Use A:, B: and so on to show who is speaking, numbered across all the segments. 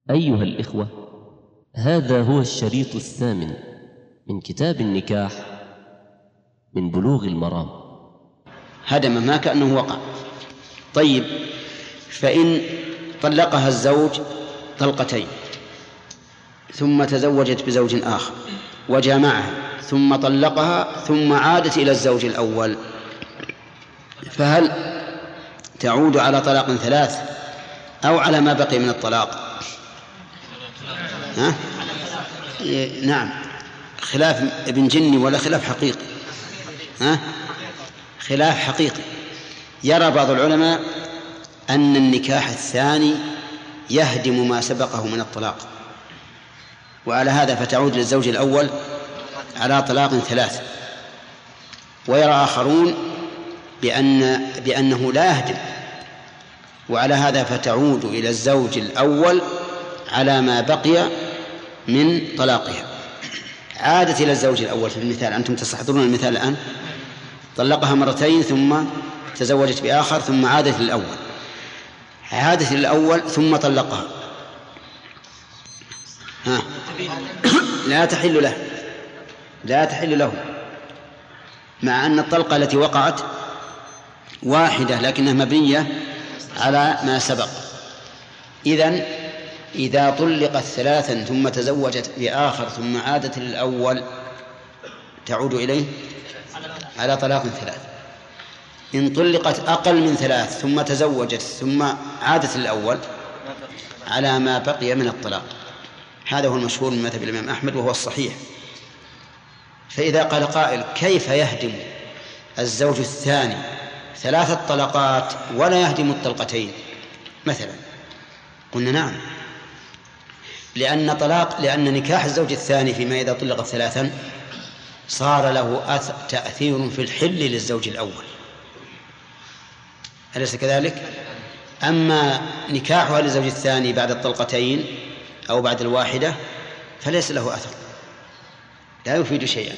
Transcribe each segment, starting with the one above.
A: أيها الإخوة، هذا هو الشريط الثامن من كتاب النكاح من بلوغ المرام.
B: هدم ما كأنه وقع. طيب، فإن طلقها الزوج طلقتين ثم تزوجت بزوج آخر وجامعها ثم طلقها ثم عادت إلى الزوج الأول، فهل تعود على طلاق ثلاث أو على ما بقي من الطلاق؟ نعم، خلاف ابن جني ولا خلاف حقيقي؟ خلاف حقيقي. يرى بعض العلماء أن النكاح الثاني يهدم ما سبقه من الطلاق، وعلى هذا فتعود للزوج الأول على طلاق ثلاث. ويرى آخرون بأنه لا يهدم، وعلى هذا فتعود إلى الزوج الأول على ما بقي من طلاقها. عادت إلى الزوج الأول في المثال، أنتم تستحضرون المثال الآن، طلقها مرتين ثم تزوجت بآخر ثم عادت للأول، عادت للأول ثم طلقها، لا تحل له، مع أن الطلقة التي وقعت واحدة لكنها مبنية على ما سبق. إذا طلقت ثلاثا ثم تزوجت بآخر ثم عادت للأول تعود إليه على طلاق ثلاث. إن طلقت أقل من ثلاث ثم تزوجت ثم عادت للأول على ما بقي من الطلاق. هذا هو المشهور من مذهب الإمام أحمد وهو الصحيح. فإذا قال قائل: كيف يهدم الزوج الثاني ثلاثة طلقات ولا يهدم الطلقتين مثلا؟ قلنا نعم، لأن نكاح الزوج الثاني فيما إذا طلق ثلاثا صار له تأثير في الحل للزوج الأول، أليس كذلك؟ أما نكاحها للزوج الثاني بعد الطلقتين أو بعد الواحدة فليس له أثر، لا يفيد شيئا،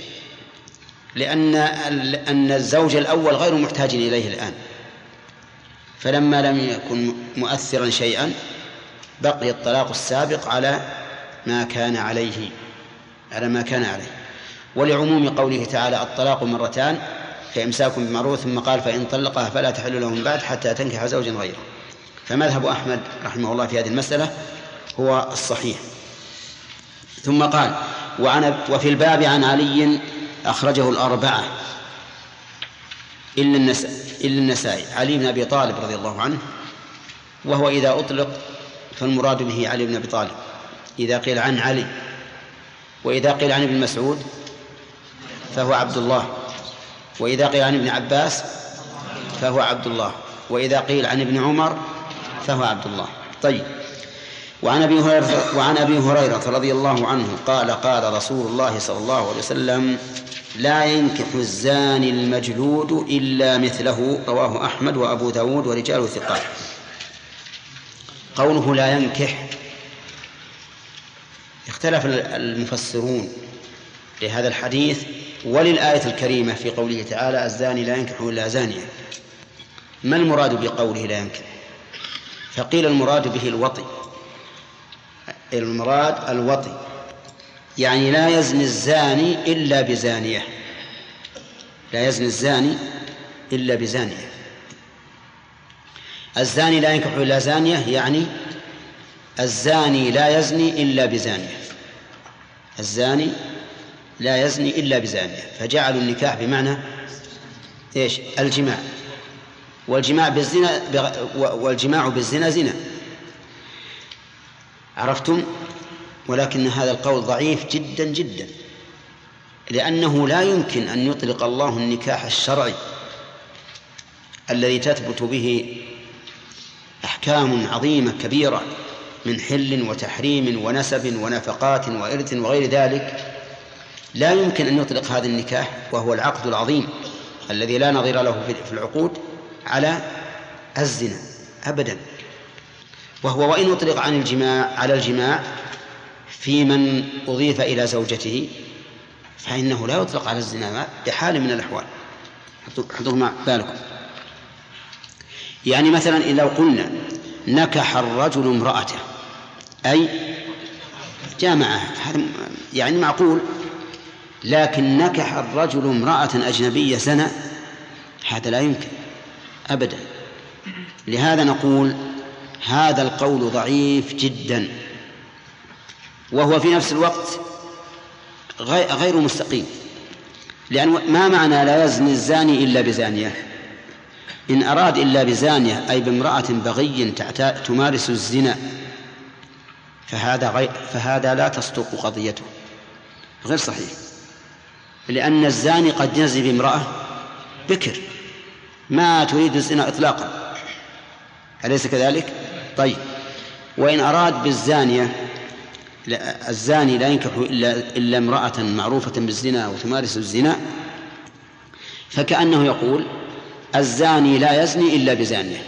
B: لأن الزوج الأول غير محتاج إليه الآن، فلما لم يكن مؤثرا شيئا بقي الطلاق السابق على ما كان عليه. ولعموم قوله تعالى: الطلاق مرتان فإمساك بمعروف، ثم قال: فإن طلقها فلا تحل له من بعد حتى تنكح زوجا غيره. فمذهب أحمد رحمه الله في هذه المسألة هو الصحيح. ثم قال: وفي الباب عن علي أخرجه الأربعة إلا النسائي، علي بن أبي طالب رضي الله عنه، وهو إذا أطلق فالمراد به علي بن أبي طالب إذا قيل عن علي، وإذا قيل عن ابن مسعود فهو عبد الله، وإذا قيل عن ابن عباس فهو عبد الله، وإذا قيل عن ابن عمر فهو عبد الله. طيب. وعن أبي هريرة رضي الله عنه قال: قال رسول الله صلى الله عليه وسلم: لا ينكح الزاني المجلود إلا مثله. رواه أحمد وأبو داود ورجاله ثقات. قوله لا ينكح، اختلف المفسرون لهذا الحديث وللآية الكريمة في قوله تعالى: الزاني لا ينكح إلا زانية. ما المراد بقوله لا ينكح؟ فقيل المراد به الوطي، يعني لا يزني الزاني إلا بزانية، الزاني لا ينكح إلا زانية، يعني الزاني لا يزني إلا بزانية، فجعلوا النكاح بمعنى إيش؟ الجماع، والجماع بالزنا زنا. عرفتم؟ ولكن هذا القول ضعيف جدا جدا، لأنه لا يمكن أن يطلق الله النكاح الشرعي الذي تثبت به أحكام عظيمة كبيرة من حل وتحريم ونسب ونفقات وإرث وغير ذلك، لا يمكن أن يطلق هذا النكاح وهو العقد العظيم الذي لا نظير له في العقود على الزنا أبدا. وهو وإن أطلق على الجماع في من أضيف إلى زوجته فإنه لا يطلق على الزنا بحال من الأحوال. حضروا مع بالكم، يعني مثلا إذا قلنا نكح الرجل امرأته أي جامعها، هذا يعني معقول. لكن نكح الرجل امرأة أجنبية زنى، هذا لا يمكن أبدا. لهذا نقول هذا القول ضعيف جدا، وهو في نفس الوقت غير مستقيم. لأن ما معنى لا يزني الزاني إلا بزانية؟ إن أراد إلا بزانية أي بامرأة بغي تمارس الزنا فهذا لا تصدق قضيته، غير صحيح. لأن الزاني قد يزني بامرأة بكر ما تريد الزنا إطلاقا، أليس كذلك؟ طيب، وإن أراد بالزانية الزاني لا ينكح إلا امرأة معروفة بالزنا وتمارس الزنا، فكأنه يقول الزاني لا يزني إلا بزانية،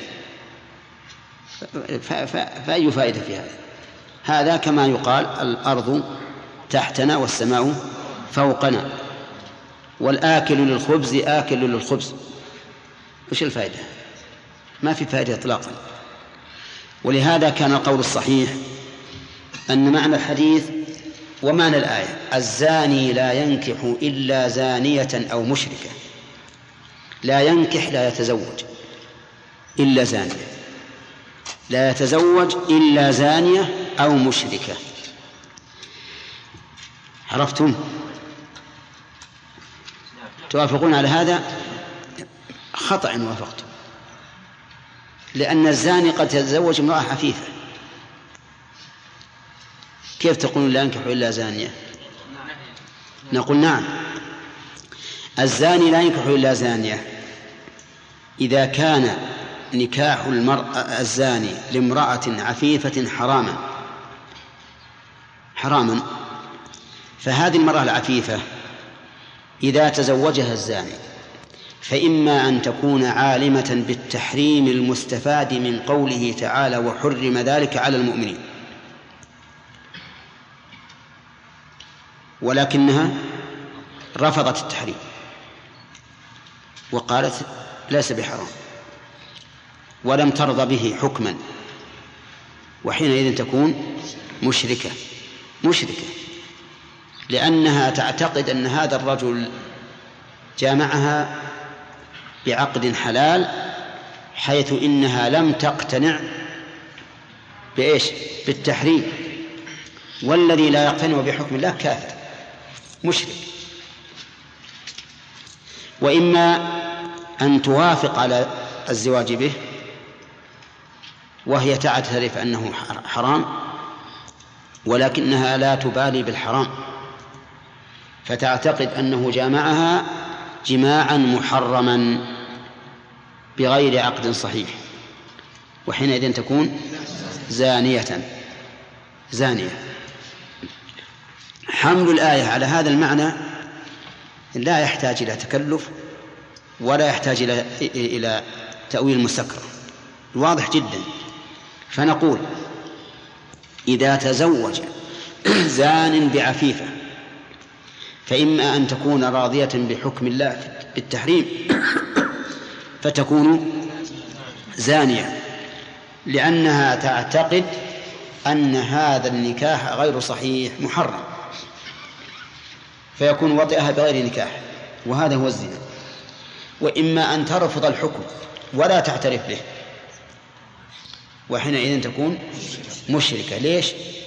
B: فأي فائدة في هذا؟ هذا كما يقال الأرض تحتنا والسماء فوقنا، والآكل للخبز آكل للخبز، وش الفائدة؟ ما في فائدة إطلاقا. ولهذا كان القول الصحيح أن معنى الحديث ومعنى الآية الزاني لا ينكح إلا زانية أو مشركة. لا ينكح لا يتزوج إلا زانية، لا يتزوج إلا زانية أو مشركة. عرفتم؟ توافقون على هذا؟ خطأ وافقتم، لأن الزاني قد يتزوج امرأة عفيفة، كيف تقولون لا ينكح إلا زانية؟ نقول نعم، الزاني لا ينكح إلا زانية إذا كان نكاح الزاني لامرأة عفيفة حراما، فهذه المرأة العفيفة إذا تزوجها الزاني فإما أن تكون عالمة بالتحريم المستفاد من قوله تعالى وحرم ذلك على المؤمنين، ولكنها رفضت التحريم وقالت ليس بحرام ولم ترضى به حكما، وحينئذ تكون مشركة لأنها تعتقد أن هذا الرجل جامعها بعقد حلال، حيث إنها لم تقتنع بإيش؟ بالتحريم، والذي لا يقتنع بحكم الله كافر مشرك. وإما أن توافق على الزواج به وهي تعترف أنه حرام، ولكنها لا تبالي بالحرام، فتعتقد أنه جامعها جماعا محرما بغير عقد صحيح، وحينئذ تكون زانية. حمل الآية على هذا المعنى لا يحتاج إلى تكلف ولا يحتاج إلى تأويل مستكره، واضح جدا. فنقول إذا تزوج زان بعفيفة فإما أن تكون راضية بحكم الله بالتحريم فتكون زانية، لأنها تعتقد أن هذا النكاح غير صحيح محرم، فيكون وطئها بغير نكاح، وهذا هو الزنا. وإما أن ترفض الحكم ولا تعترف به، وحينئذ تكون مشركة. ليش؟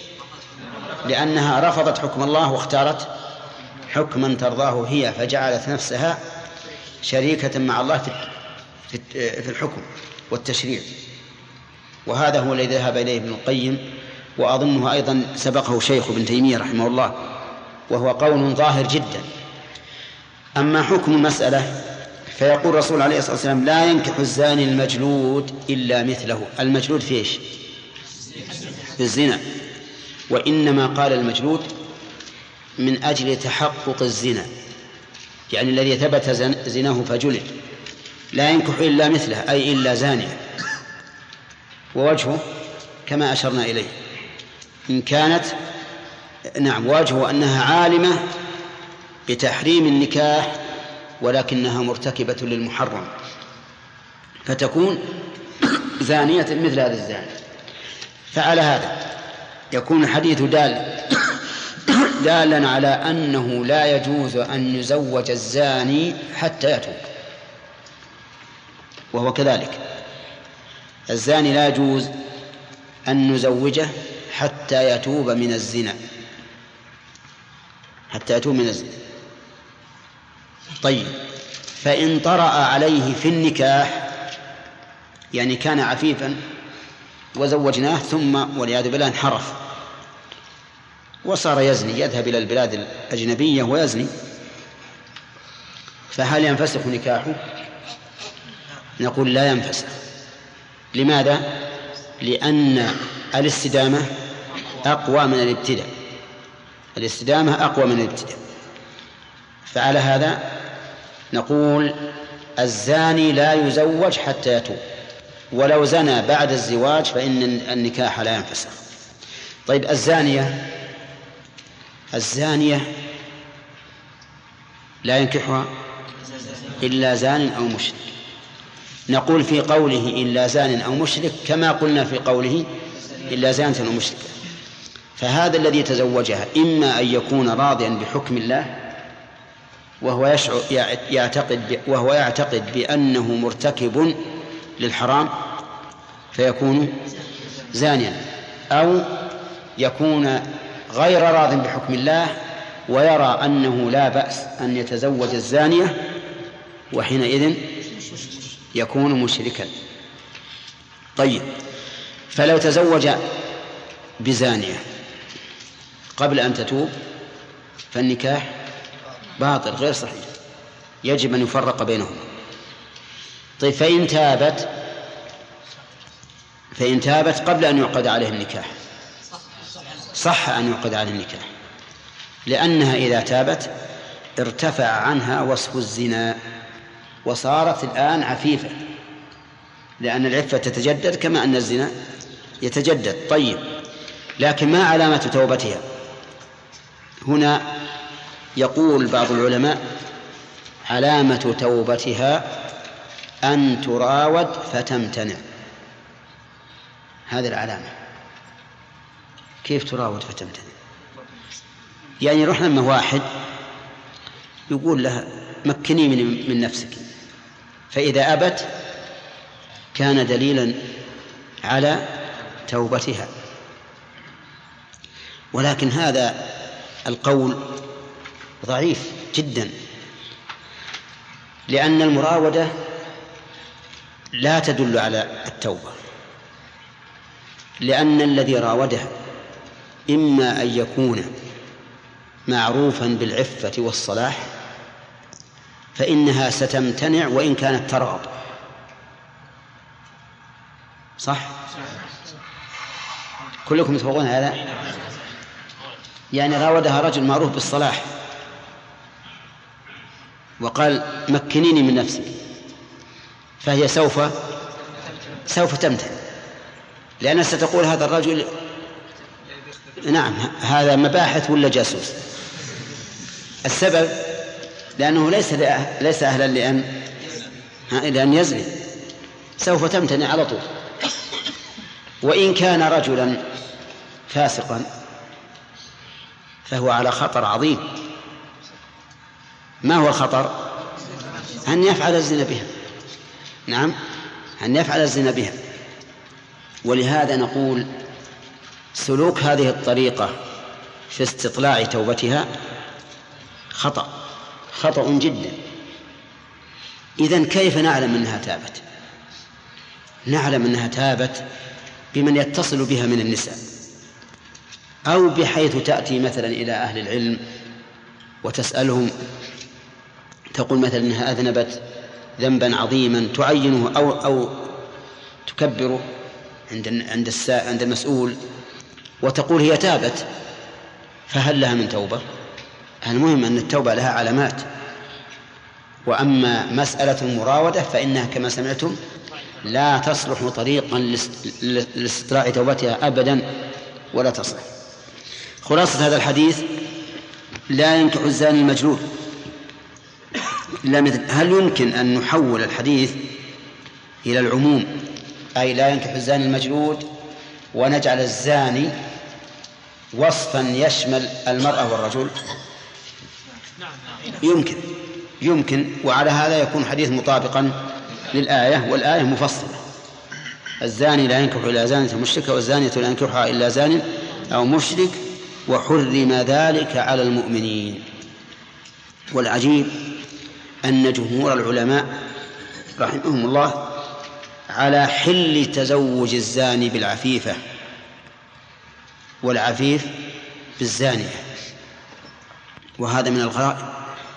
B: لأنها رفضت حكم الله واختارت حكما ترضاه هي، فجعلت نفسها شريكة مع الله في الحكم والتشريع. وهذا هو الذي ذهب إليه ابن القيم، وأظنه أيضا سبقه شيخ ابن تيمية رحمه الله، وهو قول ظاهر جدا. أما حكم المسألة فيقول الرسول عليه الصلاة والسلام لا ينكح الزاني المجلود إلا مثله. المجلود في إيش؟ في الزنا، وإنما قال المجلود من أجل تحقق الزنا، يعني الذي ثبت زناه فجلد. لا ينكح إلا مثله أي إلا زانية. ووجهه كما أشرنا إليه إن كانت وجهه أنها عالمة بتحريم النكاح ولكنها مرتكبة للمحرم، فتكون زانية مثل هذا الزاني. فعلى هذا يكون الحديث دالا على أنه لا يجوز أن يزوج الزاني حتى يتوب، وهو كذلك. الزاني لا يجوز أن نزوجه حتى يتوب من الزنا، حتى يتوب من الزنا. طيب، فإن طرأ عليه في النكاح، يعني كان عفيفا وزوجناه ثم والعياذ بالله انحرف وصار يزني، يذهب إلى البلاد الأجنبية ويزني، فهل ينفسخ نكاحه؟ نقول لا ينفسخ. لماذا؟ لأن الاستدامة أقوى من الابتداء، الاستدامة أقوى من الابتداء. فعلى هذا نقول الزاني لا يزوج حتى يتوب، ولو زنى بعد الزواج فإن النكاح لا ينفسخ. طيب، الزانية لا ينكحها إلا زان أو مشرك. نقول في قوله إلا زان أو مشرك كما قلنا في قوله إلا زانة أو مشرك. فهذا الذي تزوجها إما أن يكون راضيا بحكم الله وهو يعتقد بأنه مرتكب للحرام فيكون زانيا، أو يكون غير راض بحكم الله ويرى أنه لا بأس أن يتزوج الزانية، وحينئذ يكون مشركا. طيب، فلو تزوج بزانية قبل أن تتوب فالنكاح باطل غير صحيح، يجب أن يفرق بينهم. طيب، فإن تابت قبل أن يعقد عليه النكاح صح أن يعقد عليه النكاح، لأنها إذا تابت ارتفع عنها وصف الزنا وصارت الآن عفيفة، لأن العفة تتجدد كما أن الزنا يتجدد. طيب، لكن ما علامة توبتها؟ هنا يقول بعض العلماء علامة توبتها أن تراود فتمتنع. هذه العلامة. كيف تراود فتمتنع؟ يعني يروح لما واحد يقول لها مكني من نفسك، فإذا أبت كان دليلا على توبتها. ولكن هذا القول ضعيف جدا، لأن المراودة لا تدل على التوبة، لأن الذي راودها إما أن يكون معروفا بالعفة والصلاح فإنها ستمتنع وإن كانت ترغب، صح؟ كلكم تفوقون هذا؟ يعني راودها رجل معروف بالصلاح وقال مكنيني من نفسك، فهي سوف تمتنع، لأنها ستقول هذا الرجل نعم هذا مباحث ولا جاسوس. السبب لأنه ليس أهلا لأن يزني، سوف تمتنع على طول. وإن كان رجلا فاسقا فهو على خطر عظيم. ما هو الخطر؟ أن يفعل الزنا بها. نعم، أن يفعل الزنا بها. ولهذا نقول سلوك هذه الطريقة في استطلاع توبتها خطأ جدا. إذن كيف نعلم أنها تابت؟ نعلم أنها تابت بمن يتصل بها من النساء، أو بحيث تأتي مثلا إلى أهل العلم وتسألهم، تقول مثلا أنها أذنبت ذنبا عظيما تعينه أو تكبره عند المسؤول، وتقول هي تابت، فهل لها من توبة؟ المهم أن التوبة لها علامات. وأما مسألة المراودة فإنها كما سمعتم لا تصلح طريقا لاستطلاع توبتها أبدا، ولا تصلح. خلاصة هذا الحديث: لا ينكح الزاني المجلود إلا مثل. هل يمكن أن نحول الحديث إلى العموم، أي لا ينكح الزاني المجلود، ونجعل الزاني وصفا يشمل المرأة والرجل؟ يمكن، وعلى هذا يكون حديث مطابقا للآية، والآية مفصلة: الزاني لا ينكح إلا زانية مشركة والزانية لا ينكحها إلا زان أو مشرك وحرم ذلك على المؤمنين. والعجيب أن جمهور العلماء رحمهم الله على حل تزوج الزاني بالعفيفة والعفيف بالزانية، وهذا من الغرائب.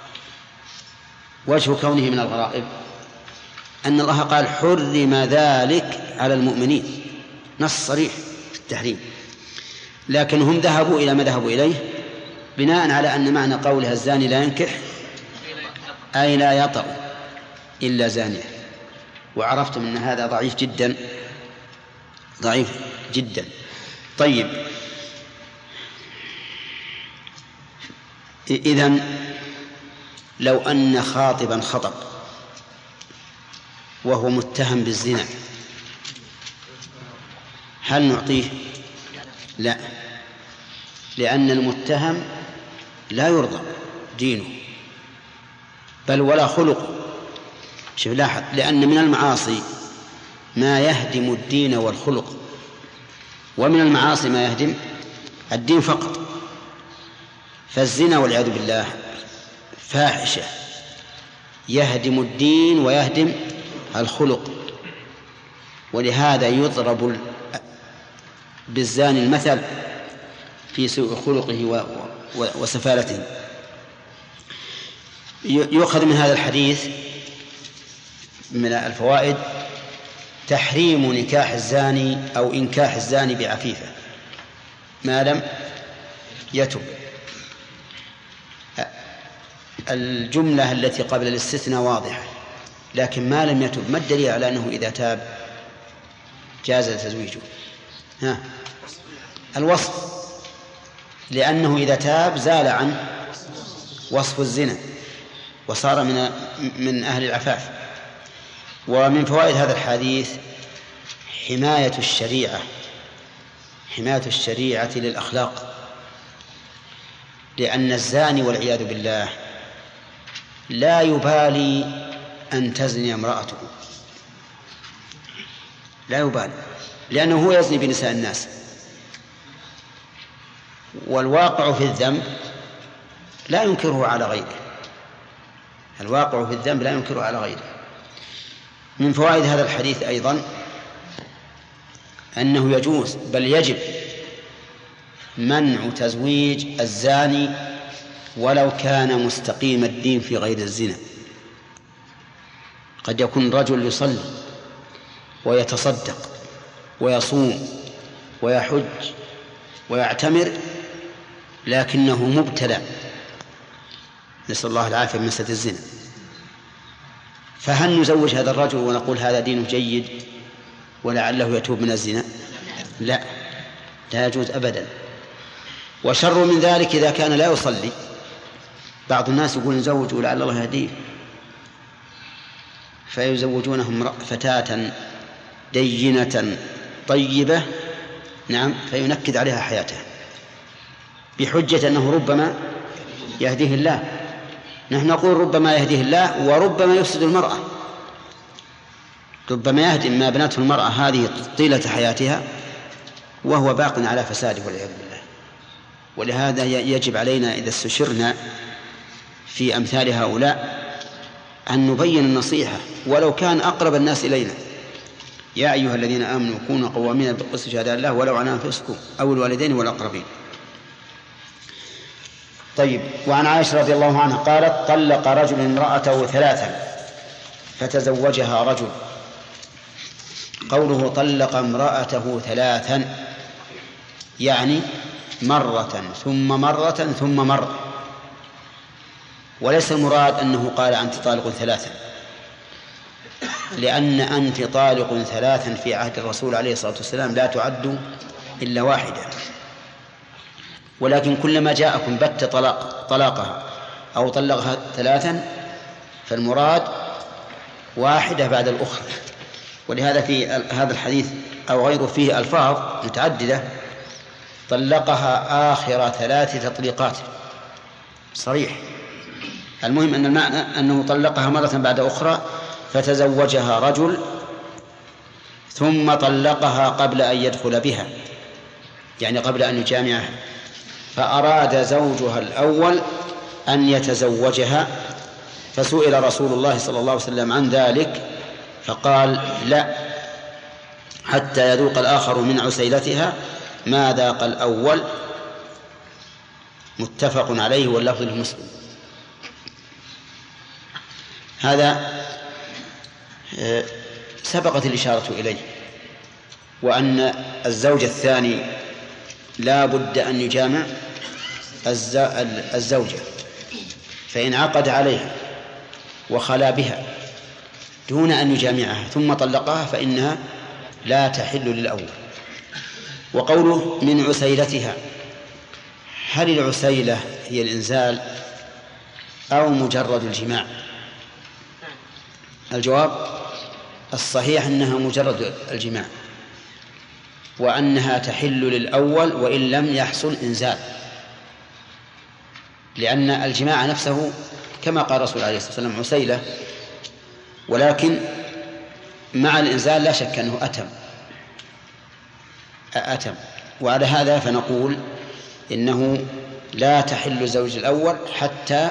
B: وجه كونه من الغرائب أن الله قال حرم ذلك على المؤمنين، نص صريح في التحريم، لكن هم ذهبوا إلى ما ذهبوا إليه بناء على أن معنى قولها الزاني لا ينكح أي لا يطأ إلا زانية، وعرفتم أن هذا ضعيف جدا، ضعيف جدا. طيب، إذن لو أن خاطبا خطب وهو متهم بالزنا هل نعطيه؟ لا، لأن المتهم لا يرضى دينه بل ولا خلقه. شوف لاحظ، لأن من المعاصي ما يهدم الدين والخلق، ومن المعاصي ما يهدم الدين فقط. فالزنا والعياذ بالله فاحشة يهدم الدين ويهدم الخلق، ولهذا يضرب بالزاني المثل في سوء خلقه وسفالته. يؤخذ من هذا الحديث من الفوائد تحريم نكاح الزاني أو إنكاح الزاني بعفيفة ما لم يتب. الجملة التي قبل الاستثناء واضحة، لكن ما لم يتب، ما الدليل على أنه إذا تاب جاز تزويجه؟ الوصف، لأنه إذا تاب زال عن وصف الزنا وصار من أهل العفاف. ومن فوائد هذا الحديث حماية الشريعة للأخلاق، لأن الزاني والعياذ بالله لا يبالي أن تزني امرأته، لا يبالي، لأنه هو يزني بنساء الناس، والواقع في الذنب لا ينكره على غيره، الواقع في الذنب لا ينكره على غيره. من فوائد هذا الحديث أيضا أنه يجوز بل يجب منع تزويج الزاني ولو كان مستقيم الدين في غير الزنا. قد يكون رجل يصلي ويتصدق ويصوم ويحج ويعتمر لكنه مبتلى، نسأل الله العافية، من مسألة الزنا، فهل نزوج هذا الرجل ونقول هذا دينه جيد ولعله يتوب من الزنا؟ لا يجوز أبدا. وشر من ذلك إذا كان لا يصلي، بعض الناس يقول نزوج ولعل الله يهديه، فيزوجونهم فتاة دينة طيبة، نعم، فينكد عليها حياته بحجة أنه ربما يهديه الله. نحن نقول ربما يهديه الله وربما يفسد المرأة، ربما يهدم ما بنته المرأة هذه طيلة حياتها وهو باق على فساده والعياذ بالله. ولهذا يجب علينا إذا استشرنا في أمثال هؤلاء أن نبين النصيحة ولو كان أقرب الناس إلينا: يا أيها الذين آمنوا كونوا قوامين بالقسط شهداء الله ولو على أنفسكم أو الوالدين والأقربين. طيب، وعن عائشة رضي الله عنها قالت: طلق رجل امرأته 3 فتزوجها رجل. قوله طلق امرأته 3 يعني مرة ثم مرة ثم مرة، وليس المراد أنه قال أنت طالق 3، لأن أنت طالق 3 في عهد الرسول عليه الصلاة والسلام لا تعد إلا واحدة، ولكن كلما جاءكم بت طلاقها أو طلقها 3 فالمراد واحدة بعد الأخرى. ولهذا في هذا الحديث أو غيره فيه ألفاظ متعددة طلقها آخر 3 تطليقات صريح. المهم أن المعنى أنه طلقها مرة بعد أخرى، فتزوجها رجل ثم طلقها قبل أن يدخل بها، يعني قبل أن يجامعها، فأراد زوجها الأول أن يتزوجها، فسئل رسول الله صلى الله عليه وسلم عن ذلك فقال لا حتى يذوق الآخر من عسيلتها ما ذاق الأول. متفق عليه واللفظ لمسلم. هذا سبقت الإشارة إليه، وأن الزوج الثاني لا بد أن يجامع الزوجة، فإن عقد عليها وخلا بها دون أن يجامعها ثم طلقها فإنها لا تحل للأول. وقوله من عسيلتها، هل العسيلة هي الإنزال أو مجرد الجماع؟ الجواب الصحيح أنها مجرد الجماع، وأنها تحل للأول وإن لم يحصل إنزال، لأن الجماع نفسه كما قال الرسول عليه الصلاة والسلام عسيلة، ولكن مع الإنزال لا شك أنه أتم. وعلى هذا فنقول إنه لا تحل الزوج الأول حتى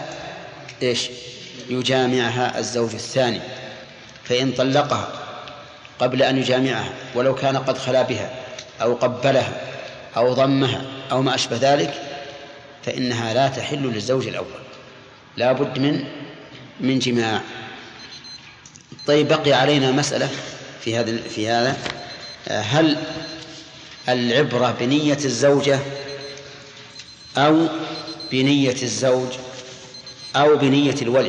B: يجامعها الزوج الثاني، فإن طلقها قبل أن يجامعها ولو كان قد خلا بها أو قبلها أو ضمها أو ما أشبه ذلك فإنها لا تحل للزوج الأول، لا بد من جماع. طيب، بقي علينا مسألة في هذا هل العبرة بنية الزوجة أو بنية الزوج أو بنية الولي؟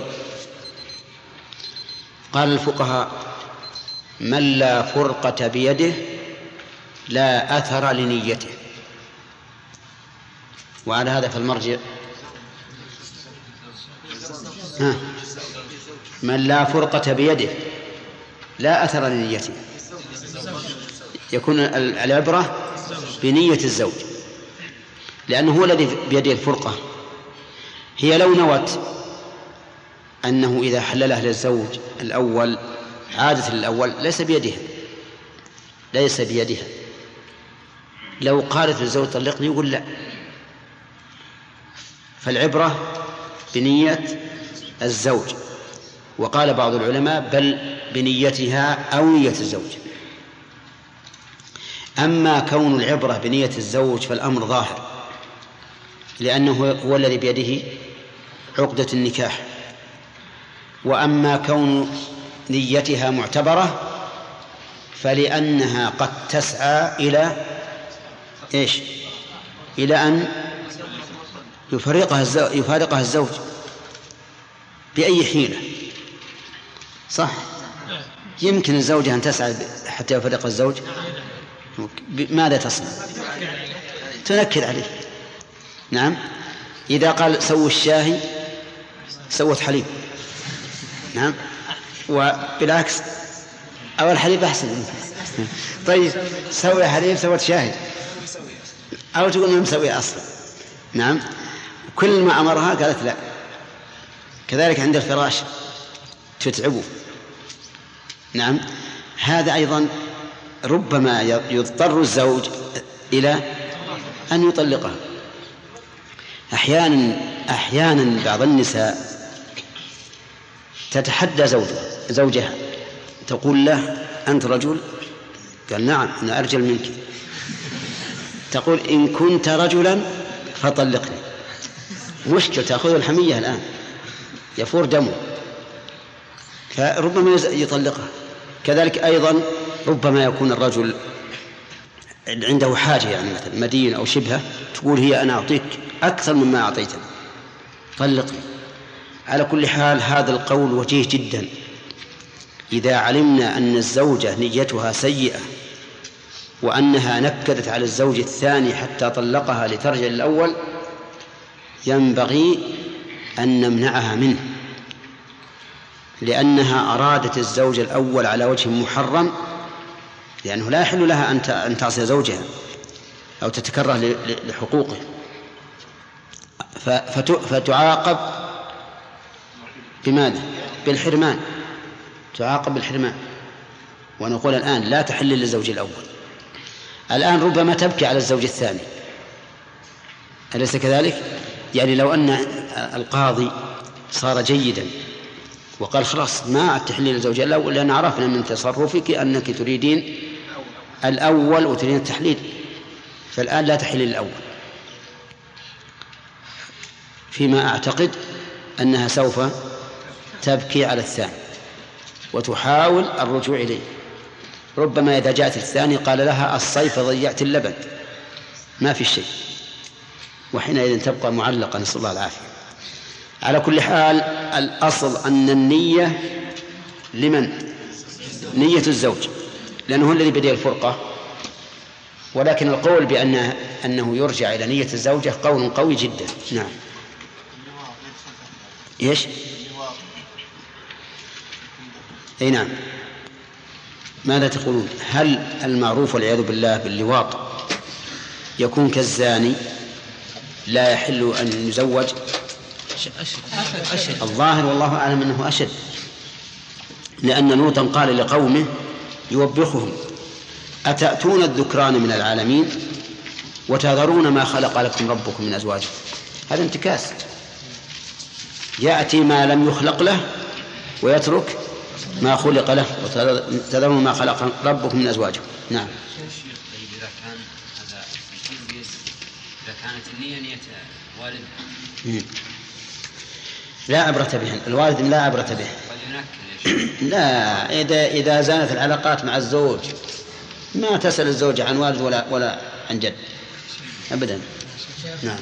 B: قال الفقهاء من لا فرقة بيده لا أثر لنيته. وعلى هذا فالمرجع من لا فرقة بيده لا أثر لنيته، يكون العبرة بنية الزوج، لأنه هو الذي بيده الفرقة. هي لو نوت أنه إذا حلله للزوج الأول عادة الأول ليس بيدها. لو قالت للزوج طلقني يقول لا، فالعبرة بنية الزوج. وقال بعض العلماء بل بنيتها أو نية الزوج. أما كون العبرة بنية الزوج فالأمر ظاهر، لأنه هو الذي بيده عقدة النكاح. وأما كون نيتها معتبرة فلأنها قد تسعى إلى أن يفارقها الزوج بأي حيلة. صح؟ يمكن الزوجة أن تسعى حتى يفارق الزوج. ماذا تصنع؟ تنكد عليه. نعم، إذا قال سووا الشاهي سوت حليب. نعم، وبالعكس أو الحليب أحسن. طيب، سوي حليب سوت شاهي، أو تقول ما مسوي أصلا. نعم، كل ما أمرها قالت لا. كذلك عند الفراش تتعبه. نعم، هذا أيضا ربما يضطر الزوج إلى أن يطلقها. أحيانا بعض النساء تتحدى زوجها، تقول له أنت رجل؟ قال نعم أنا أرجل منك. تقول إن كنت رجلا فطلقني. مشكلة، تأخذ الحمية الآن يفور دمه، فربما يطلقها. كذلك أيضا ربما يكون الرجل عنده حاجة، يعني مثلا مدين أو شبهة، تقول هي أنا أعطيك أكثر مما أعطيتني طلقني. على كل حال هذا القول وجيه جدا. إذا علمنا أن الزوجة نيتها سيئة وأنها نكدت على الزوج الثاني حتى طلقها لترجع الأول، ينبغي أن نمنعها منه، لأنها أرادت الزوج الأول على وجه محرم، لأنه لا يحل لها أن تعصي زوجها. أو تتكره لحقوقه، فتعاقب بماذا؟ بالحرمان، تعاقب بالحرمان. ونقول الآن لا تحل للزوج الأول، الآن ربما تبكي على الزوج الثاني، أليس كذلك؟ يعني لو أن القاضي صار جيدا وقال خلاص ما تحليل الزوج الأول لأن عرفنا من تصرفك أنك تريدين الأول وتريدين التحليل، فالآن لا تحليل الأول، فيما أعتقد أنها سوف تبكي على الثاني وتحاول الرجوع إليه. ربما إذا جاءت الثاني قال لها الصيف ضيعت اللبن ما في شيء، وحينئذ تبقى معلقة، نسأل الله العافية. على كل حال الأصل أن النية لمن؟ نية الزوج، لأنه هو الذي بدأ الفرقة، ولكن القول أنه يرجع إلى نية الزوجة قول قوي جدا. نعم. إيش؟ أي نعم. ماذا تقولون؟ هل المعروف والعياذ بالله باللواط يكون كالزاني لا يحل أن يزوج؟ أشد. الظاهر والله أعلم أنه أشد، لأن لوطا قال لقومه يوبخهم أتأتون الذكران من العالمين وتذرون ما خلق لكم ربكم من أزواجكم. هذا انتكاس، يأتي ما لم يخلق له ويترك ما خلق له، وتذرون ما خلق ربكم من أزواجكم. نعم.
C: إذا كان هذا إذا كانت النية نية والد
B: لا عبرة به، الوالد لا عبرة به. لا، إذا زانت العلاقات مع الزوج ما تسأل الزوج عن والد ولا عن جد أبدا. نعم.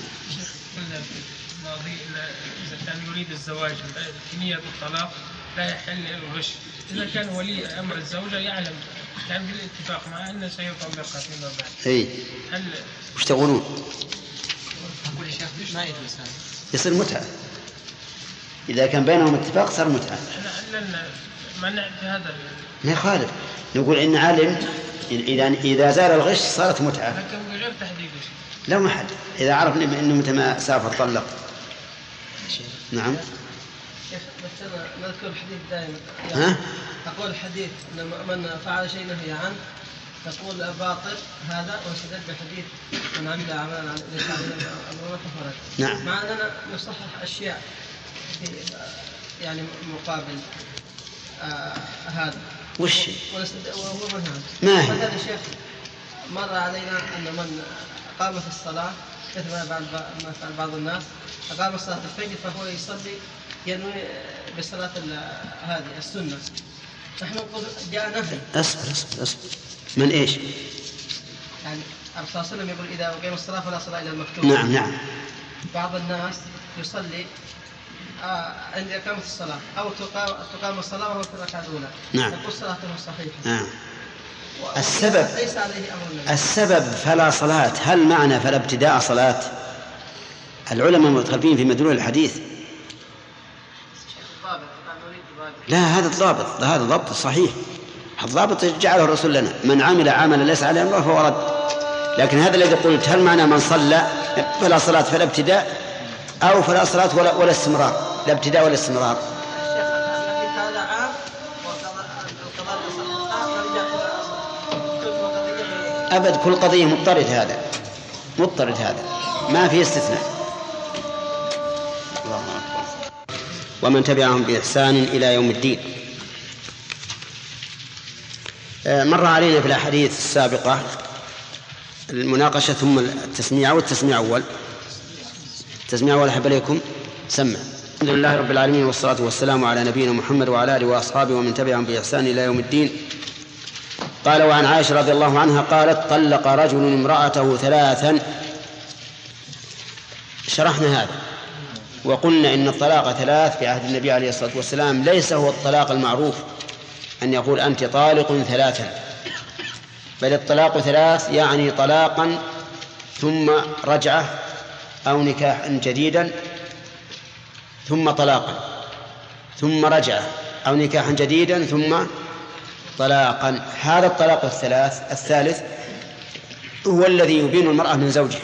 D: إذا كان يريد الزواج بنية الطلاق لا يحل الغش. إذا كان ولي أمر الزوجة يعلم كان بالاتفاق مع أن سيطلقها فيما بعد.
B: إيه. وش تقولون؟
D: أقول يا شيخ ما يجوز هذا.
B: يصير متعة. إذا كان بينهم اتفاق صار متعة.
D: ما نعرف هذا.
B: ما يخالف، نقول إن علم إذا زال الغش صارت متعة.
D: لكن بغير تحديد.
B: لا محد، إذا عرفنا إنه متى ما سافر طلق. نعم.
E: شيخ بس أنا نذكر الحديث دائما.
B: ها؟
E: أقول الحديث أن من فعل شيء نهي عنه تقول باطل هذا، واستدل بحديث من عمل عملا ليس عليه أمر كفر.
B: نعم.
E: مع أننا نصحح أشياء يعني مقابل هذا.
B: وش؟
E: وهو من هذا.
B: ما هي؟
E: مثلا شيخ مر علينا أن من أقام في الصلاة مثل ما فعل بعض الناس، أقام صلاة الفجر فهو يصلي ينوي بصلاة هذه السنة. نحن نقول جاء نهي.
B: أصبر. من إيش؟
E: يعني الرسول صلى الله عليه وسلم يقول إذا أقيم الصلاة فلا صلاة إلا المكتوبة.
B: نعم.
E: بعض الناس يصلي عند إقامة الصلاة أو تقام الصلاة وهو في الركعة الأولى.
B: نعم.
E: يقول صلاته صحيحة.
B: نعم. السبب
E: ليس عليه أمر النبي.
B: السبب فلا صلاة، هل معنى فلا ابتداء صلاة؟ العلماء متخلفين في مدلول الحديث. لا، هذا ضبط صحيح، الضابط جعله الرسول لنا، من عمل عملا ليس عليه امره فهو رد. لكن هذا الذي قلت هل معنى من صلى فلا صلاة فلا ابتداء أو فلا صلاة ولا استمرار، لا ابتداء ولا استمرار؟
E: هذا عام
B: أبد، كل قضية مضطرد هذا ما في استثناء. ومن تبعهم بإحسان إلى يوم الدين. مر علينا في الأحاديث السابقة المناقشة ثم التسميع والتسميع أول. التسميع أول أحب إليكم سمع. الحمد لله رب العالمين والصلاة والسلام على نبينا محمد وعلى آله وأصحابه ومن تبعهم بإحسان إلى يوم الدين. قال: وعن عائشة رضي الله عنها قالت: طلق رجل امرأته 3. شرحنا هذا وقلنا إن الطلاق 3 في عهد النبي عليه الصلاة والسلام ليس هو الطلاق المعروف أن يقول أنت طالق 3، بل الطلاق 3 يعني طلاقا ثم رجعة أو نكاحا جديدا ثم طلاقا ثم رجعة أو نكاحا جديدا ثم طلاقا. هذا الطلاق الثالث هو الذي يبين المرأة من زوجها.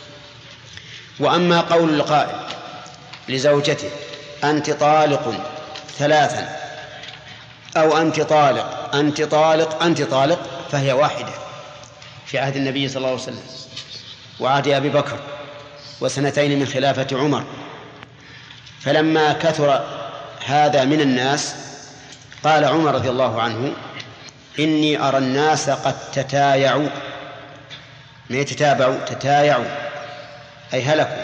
B: وأما قول القائل لزوجته أنت طالق 3 أو أنت طالق أنت طالق أنت طالق، فهي واحدة في عهد النبي صلى الله عليه وسلم وعهد أبي بكر وسنتين من خلافة عمر. فلما كثر هذا من الناس قال عمر رضي الله عنه إني أرى الناس قد تتايعوا، ما يتتابعوا، تتايعوا أي هلكوا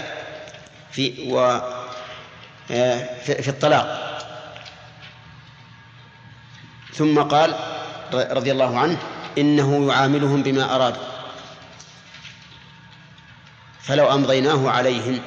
B: في الطلاق. ثم قال رضي الله عنه إنه يعاملهم بما أراد فلو أمضيناه عليهم.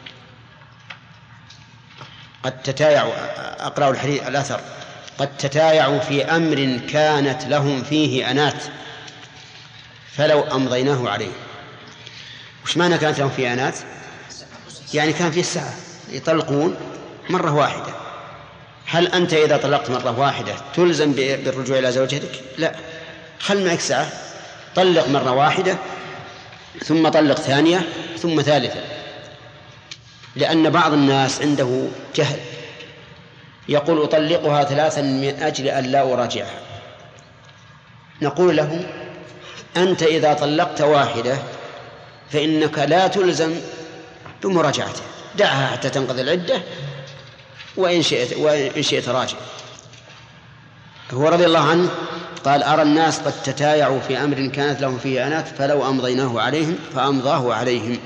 B: قد تتايعوا، أقرأ الحديث الأثر، قد تتايعوا في أمر كانت لهم فيه أنات فلو أمضيناه عليهم. وش معنى كانت لهم فيه أنات؟ يعني كان فيه الساعة، يطلقون مرة واحدة. هل أنت إذا طلقت مرة واحدة تلزم بالرجوع إلى زوجتك؟ لا، خل معك ساعة، طلق مرة واحدة ثم طلق ثانية ثم ثالثة. لأن بعض الناس عنده جهل يقول أطلقها 3 من أجل أن لا أراجعها. نقول له أنت إذا طلقت واحدة فإنك لا تلزم بمراجعتها، دعها حتى تنقضي العدة وإن شئت راجع. هو رضي الله عنه قال أرى الناس قد تتايعوا في أمر كانت لهم فيه أنات فلو أمضيناه عليهم فأمضاه عليهم.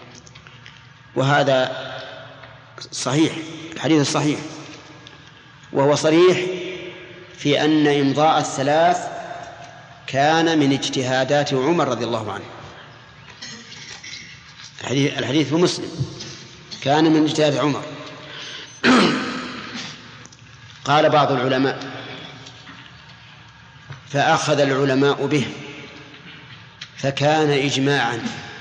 B: وهذا صحيح، الحديث الصحيح، وهو صريح في أن إمضاء 3 كان من اجتهادات عمر رضي الله عنه. الحديث في مسلم، كان من اجتهاد عمر. قال بعض العلماء فأخذ العلماء به فكان إجماعا،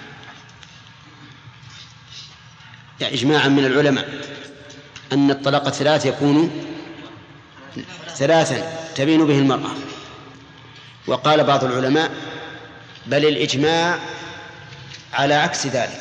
B: يعني إجماعا من العلماء أن الطلاق 3 يكون 3 تبين به المرأة. وقال بعض العلماء بل الإجماع على عكس ذلك،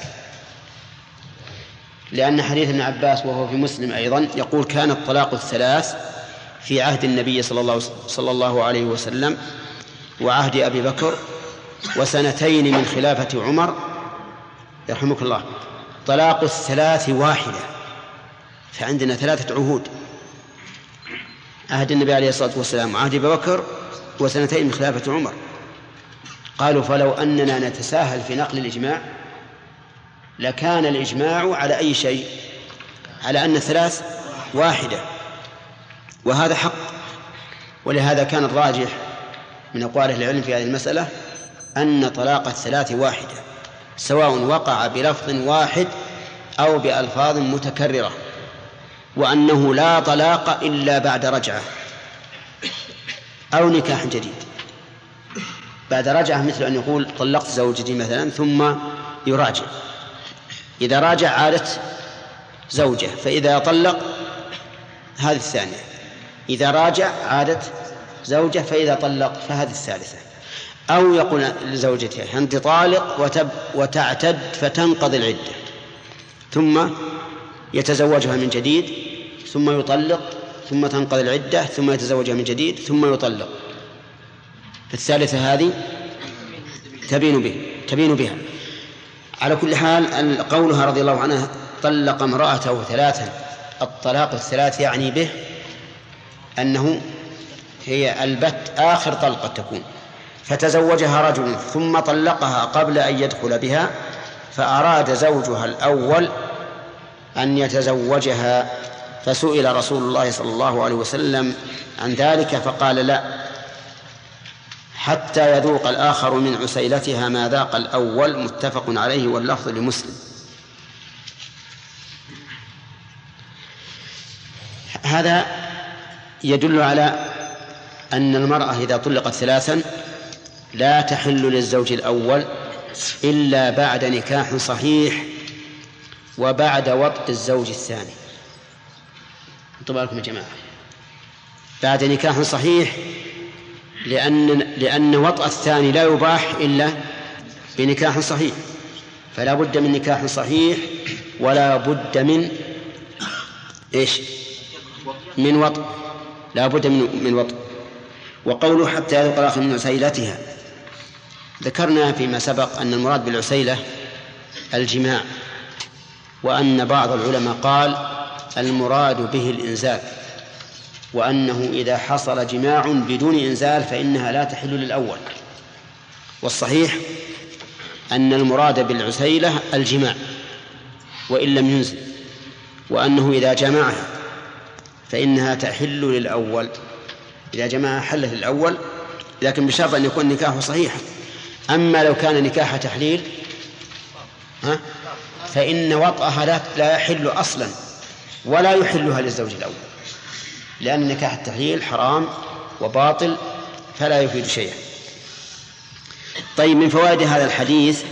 B: لأن حديث ابن عباس وهو في مسلم أيضا يقول كان الطلاق 3 في عهد النبي صلى الله عليه وسلم وعهد أبي بكر وسنتين من خلافة عمر يرحمك الله. طلاق 3 واحدة، فعندنا 3 عهود، عهد النبي عليه الصلاة والسلام وعهد أبي بكر وسنتين من خلافة عمر. قالوا فلو أننا نتساهل في نقل الإجماع لكان الإجماع على أي شيء؟ على أن 3 واحدة، وهذا حق. ولهذا كان الراجح من أقوال أهل العلم في هذه المسألة أن طلاق 3 واحدة، سواء وقع بلفظ واحد أو بألفاظ متكررة، وأنه لا طلاق إلا بعد رجعة أو نكاح جديد. بعد رجعة مثل أن يقول طلقت زوجتي مثلا ثم يراجع، إذا راجع عادت زوجة، فإذا طلق هذه الثانية، إذا راجع عادت زوجة، فإذا طلق فهذه الثالثة. أو يقول لزوجته أنت طالق وتعتد فتنقضي العدة، ثم يتزوجها من جديد ثم يطلق، ثم تنقضي العدة ثم يتزوجها من جديد ثم يطلق. الثالثة هذه تبين بها. على كل حال قولها رضي الله عنها طلق امرأته 3، الطلاق 3 يعني به أنه هي البت آخر طلقة تكون، فتزوجها رجل ثم طلقها قبل أن يدخل بها، فأراد زوجها الأول أن يتزوجها، فسئل رسول الله صلى الله عليه وسلم عن ذلك فقال لا، حتى يذوق الآخر من عسيلتها ما ذاق الأول. متفق عليه واللفظ لمسلم. هذا يدل على أن المرأة إذا طلقت 3 لا تحل للزوج الأول إلا بعد نكاح صحيح وبعد وطء الزوج الثاني. انتبهوا لكم يا جماعة، بعد نكاح صحيح، لأن وطء الثاني لا يباح بنكاح صحيح، فلا بد من نكاح صحيح ولا بد من إيش؟ من وطء، لا بد من وطء. وقوله حتى يذوق الآخر من عسيلتها، ذكرنا فيما سبق أن المراد بالعسيلة الجماع، وأن بعض العلماء قال المراد به الإنزال، وأنه إذا حصل جماع بدون إنزال فإنها لا تحل للأول. والصحيح أن المراد بالعسيلة الجماع وإن لم ينزل، وأنه إذا جمعها فإنها تحل للأول، إذا جمعها حلت للأول، لكن بشرط أن يكون نكاحه صحيحا. أما لو كان نكاح تحليل فإن وطئها لا يحل أصلا ولا يحلها للزوج الأول، لأن نكاح التحليل حرام وباطل فلا يفيد شيئا. طيب، من فوائد هذا الحديث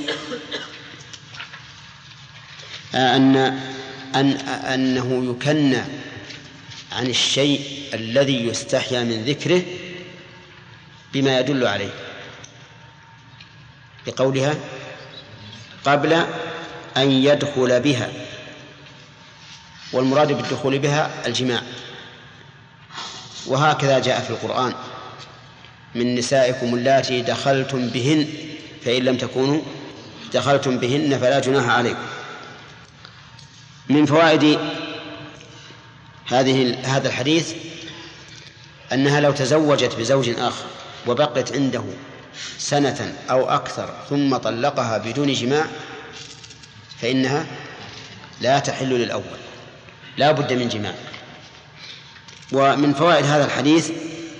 B: أنه يكنى عن الشيء الذي يستحيا من ذكره بما يدل عليه، بقولها قبل أن يدخل بها، والمراد بالدخول بها الجماع. وهكذا جاء في القرآن: من نسائكم اللاتي دخلتم بهن فإن لم تكونوا دخلتم بهن فلا جناح عليكم. من فوائد هذا الحديث أنها لو تزوجت بزوج آخر وبقت عنده سنة أو أكثر ثم طلقها بدون جماع فإنها لا تحل للأول، لا بد من جماع. ومن فوائد هذا الحديث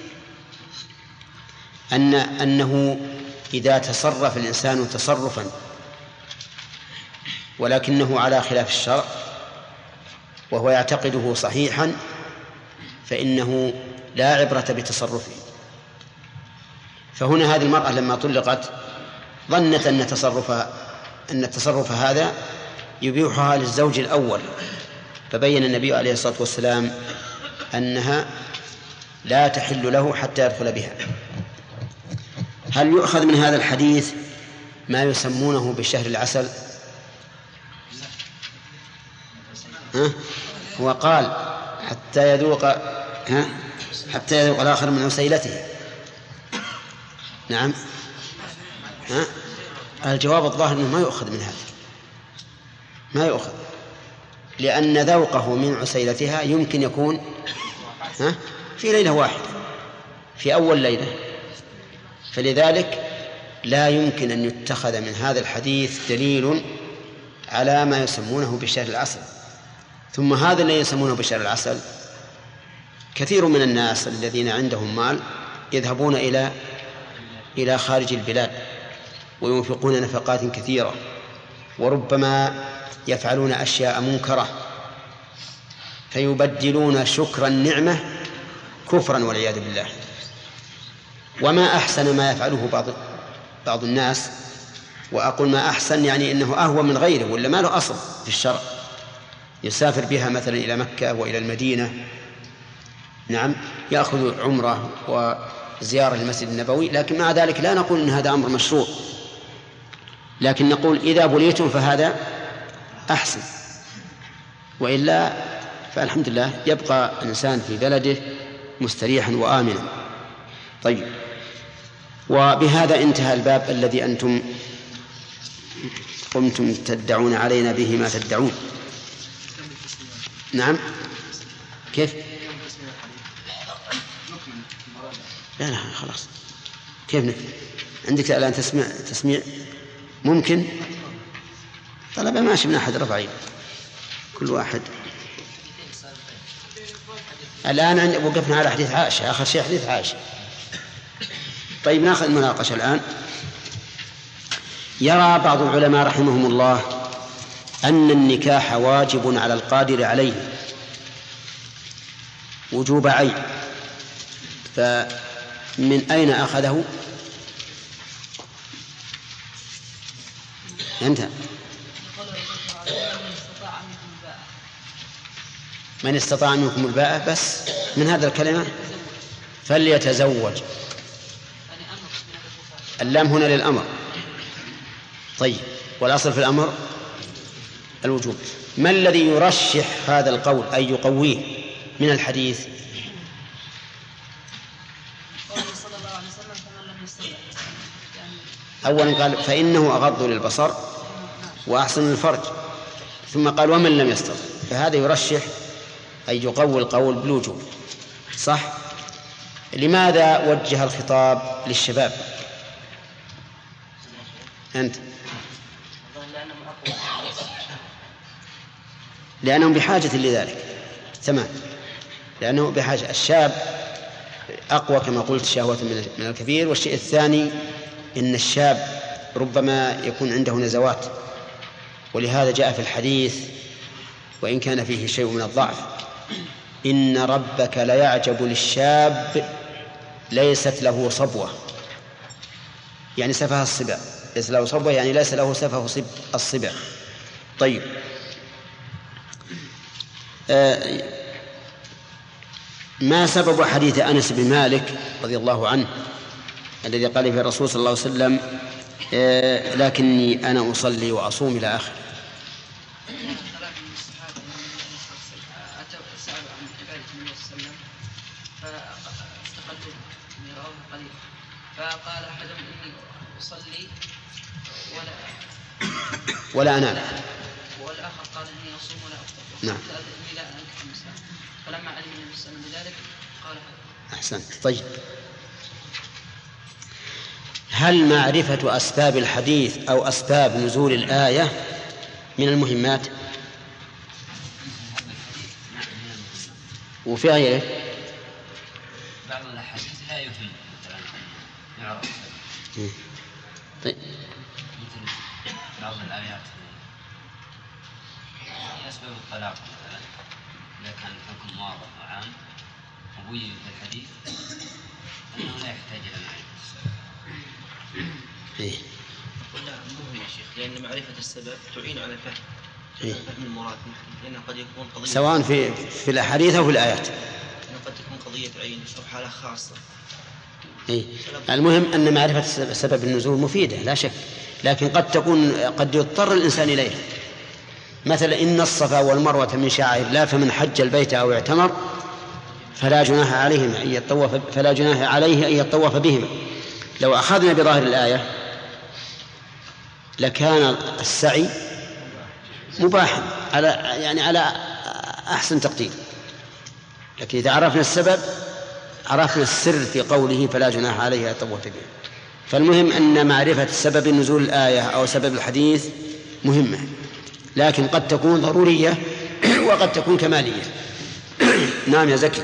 B: أنه إذا تصرف الإنسان تصرفا ولكنه على خلاف الشرع وهو يعتقده صحيحا فإنه لا عبرة بتصرفه. فهنا هذه المرأة لما طلقت ظنت أن التصرف هذا يبيحها للزوج الأول، فبين النبي عليه الصلاة والسلام أنها لا تحل له حتى يدخل بها. هل يؤخذ من هذا الحديث ما يسمونه بشهر العسل؟ هو قال حتى يذوق الآخر من عسيلته. نعم. الجواب الظاهر أنه ما يؤخذ من هذا، ما يؤخذ، لأن ذوقه من عسيلتها يمكن يكون في ليلة واحدة، في أول ليلة، فلذلك لا يمكن أن يتخذ من هذا الحديث دليل على ما يسمونه بشهر العسل. ثم هذا الذي يسمونه بشهر العسل كثير من الناس الذين عندهم مال يذهبون إلى خارج البلاد وينفقون نفقات كثيرة، وربما يفعلون أشياء منكرة فيبدلون شكر النعمة كفرا والعياذ بالله. وما أحسن ما يفعله بعض الناس، وأقول ما أحسن يعني إنه أهوى من غيره ولا ما له أصل في الشرع، يسافر بها مثلا إلى مكة وإلى المدينة، نعم، يأخذ عمرة وزيارة للمسجد النبوي، لكن مع ذلك لا نقول إن هذا أمر مشروع، لكن نقول إذا بليتم فهذا أحسن، وإلا فالحمد لله يبقى الإنسان في بلده مستريحا وآمنا. طيب، وبهذا انتهى الباب الذي أنتم قمتم تدعون علينا به ما تدعون. نعم. كيف؟ لا خلاص، كيف نكمل؟ عندك الآن تسميع ممكن؟ طلبة ماشي من أحد رفعين كل واحد. الآن وقفنا على حديث عائشة، آخر شيء حديث عائشة. طيب، نأخذ المناقشة الآن. يرى بعض العلماء رحمهم الله أن النكاح واجب على القادر عليه وجوب عين، فمن أين أخذه؟ انتهى. من استطاع منكم الباءة، بس من هذا الكلمة فليتزوج. اللام هنا للأمر، طيب، والأصل في الأمر الوجوب. ما الذي يرشح هذا القول أي يقويه من الحديث؟
F: قوله صلى الله عليه وسلم فمن لم يستطع
B: أولا قال فإنه أغض للبصر وأحسن للفرج، ثم قال ومن لم يستطع، فهذا يرشح أي يقوي القول بالوجوب. صح؟ لماذا وجه الخطاب للشباب؟ أنت؟ لأنهم بحاجة لذلك. تمام، لأنه بحاجة. الشاب أقوى كما قلت شهوة من الكبير. والشيء الثاني إن الشاب ربما يكون عنده نزوات، ولهذا جاء في الحديث وإن كان فيه شيء من الضعف: إن ربك ليعجب للشاب ليست له صبوة، يعني سفه الصبا. ليس له صبوة يعني ليس له سفه الصبا. طيب، ما سبب حديث أنس بن مالك رضي الله عنه الذي قال فيه الرسول صلى الله عليه وسلم لكني أنا أصلي وأصوم إلى آخر؟
F: فقال أحدهم إني أصلي
B: ولا أنام،
F: والآخر قال إني أصوم ولا أفطر.
B: نعم.
F: إني لا أنكح النساء. فلما علم النبي صلى الله عليه وسلم بذلك قال
B: أحسنت. طيب، هل معرفة أسباب الحديث أو أسباب نزول الآية من المهمات؟ وفي غيره
C: بعض الأحاديث لا يهم مثلا يعرف.
B: طيب،
C: مثل بعض الآيات هي أسباب الطلاق مثلا، إذا كان الحكم واضح وعام وبين في الحديث أنه لا يحتاج إلى معرفة السبب.
G: قلنا مهم يا شيخ، لأن معرفة السبب تعين على فهم المراد، لأنه قد يكون قضية
B: سواء في الأحاديث أو في الآيات،
G: قد تكون قضية عين أو حالة خاصة.
B: المهم أن معرفة سبب النزول مفيدة لا شك، لكن قد يضطر الإنسان إليها. مثلا إن الصفا والمروة من شعائر الله فمن حج البيت أو اعتمر فلا جناح عليه أن يطوف بهما. لو أخذنا بظاهر الآية لكان السعي مباحا على أحسن تقدير، لكن إذا عرفنا السبب عرفنا السر في قوله فلا جناح عليه أن يطوف بهما. فالمهم أن معرفة سبب نزول الآية أو سبب الحديث مهمة، لكن قد تكون ضرورية وقد تكون كمالية. نعم يا زكي.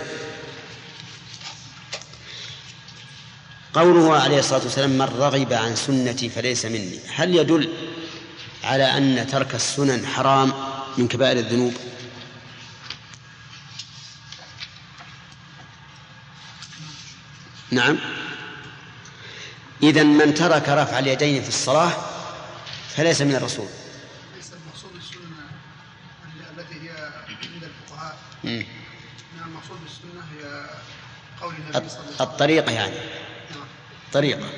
B: قوله عليه الصلاة والسلام من رغب عن سنتي فليس مني، هل يدل على أن ترك السنن حرام من كبائر الذنوب؟ نعم. إذن من ترك رفع اليدين في الصلاة فليس من الرسول.
H: ليس المقصود السنة التي هي عند الفقهاء. المقصود بالسنة هي قول النبي صلى الله عليه وسلم
B: الطريقة يعني. طريقة.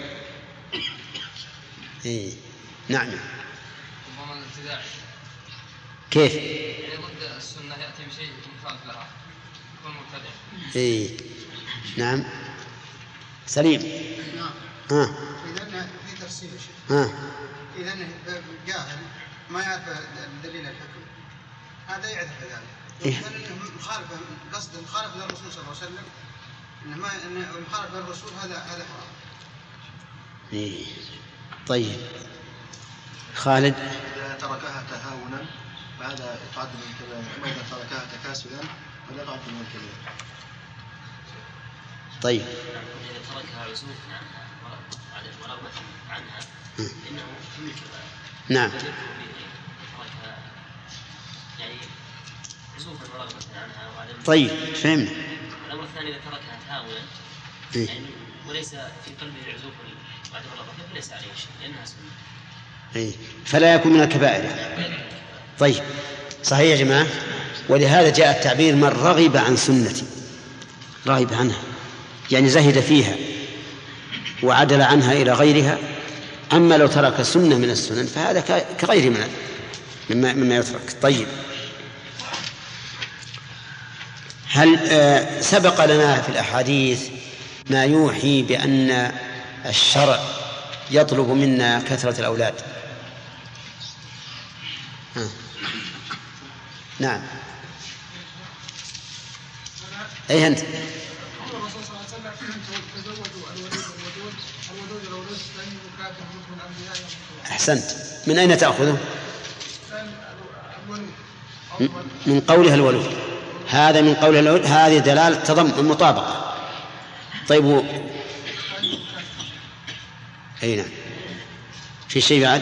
B: نعم.
I: ربما الابتداع.
B: كيف؟
I: يعني ضد السنة يأتي بشيء مخالف لها يكون مبتدع.
H: نعم.
B: سليم.
H: نعم. إذا في تفسير شيء. إذا جاهل ما يعرف دليل الحكم هذا يعرف ذلك. إذا مخالف قصد مخالف للرسول صلى الله عليه وسلم، إن المخالف للرسول هذا حرام.
B: طيب خالد.
J: إذا تركها تهاونا فهذا يتعد من الكبائر، أما إذا تركها تكاسلا فلا يتعد من الكبائر.
B: طيب
A: إذا تركها عزوفا عنها ورغبة عنها إنه من الكبائر.
B: نعم.
A: تركها يعني عزوفا ورغبة عنها وعدم.
B: طيب فهمنا.
A: الأمر الثاني إذا تركها تهاونا يعني وليس في قلبه عزوف وعدم رغبة فليس عليه شيء لأنها سنة.
B: فلا يكون من الكبائر. طيب صحيح يا جماعة. ولهذا جاء التعبير من رغب عن سنتي، رغب عنها يعني زهد فيها وعدل عنها إلى غيرها أما لو ترك سنة من السنن فهذا كغير مما يترك. طيب، هل سبق لنا في الأحاديث ما يوحي بأن الشرع يطلب منا كثرة الأولاد؟ نعم. أي أنت؟ أحسنت. من أين تأخذه؟ من قولها الولود. هذا من قولها الولود، هذه دلالة تضمن المطابقة. طيب، أي نعم. في شيء بعد؟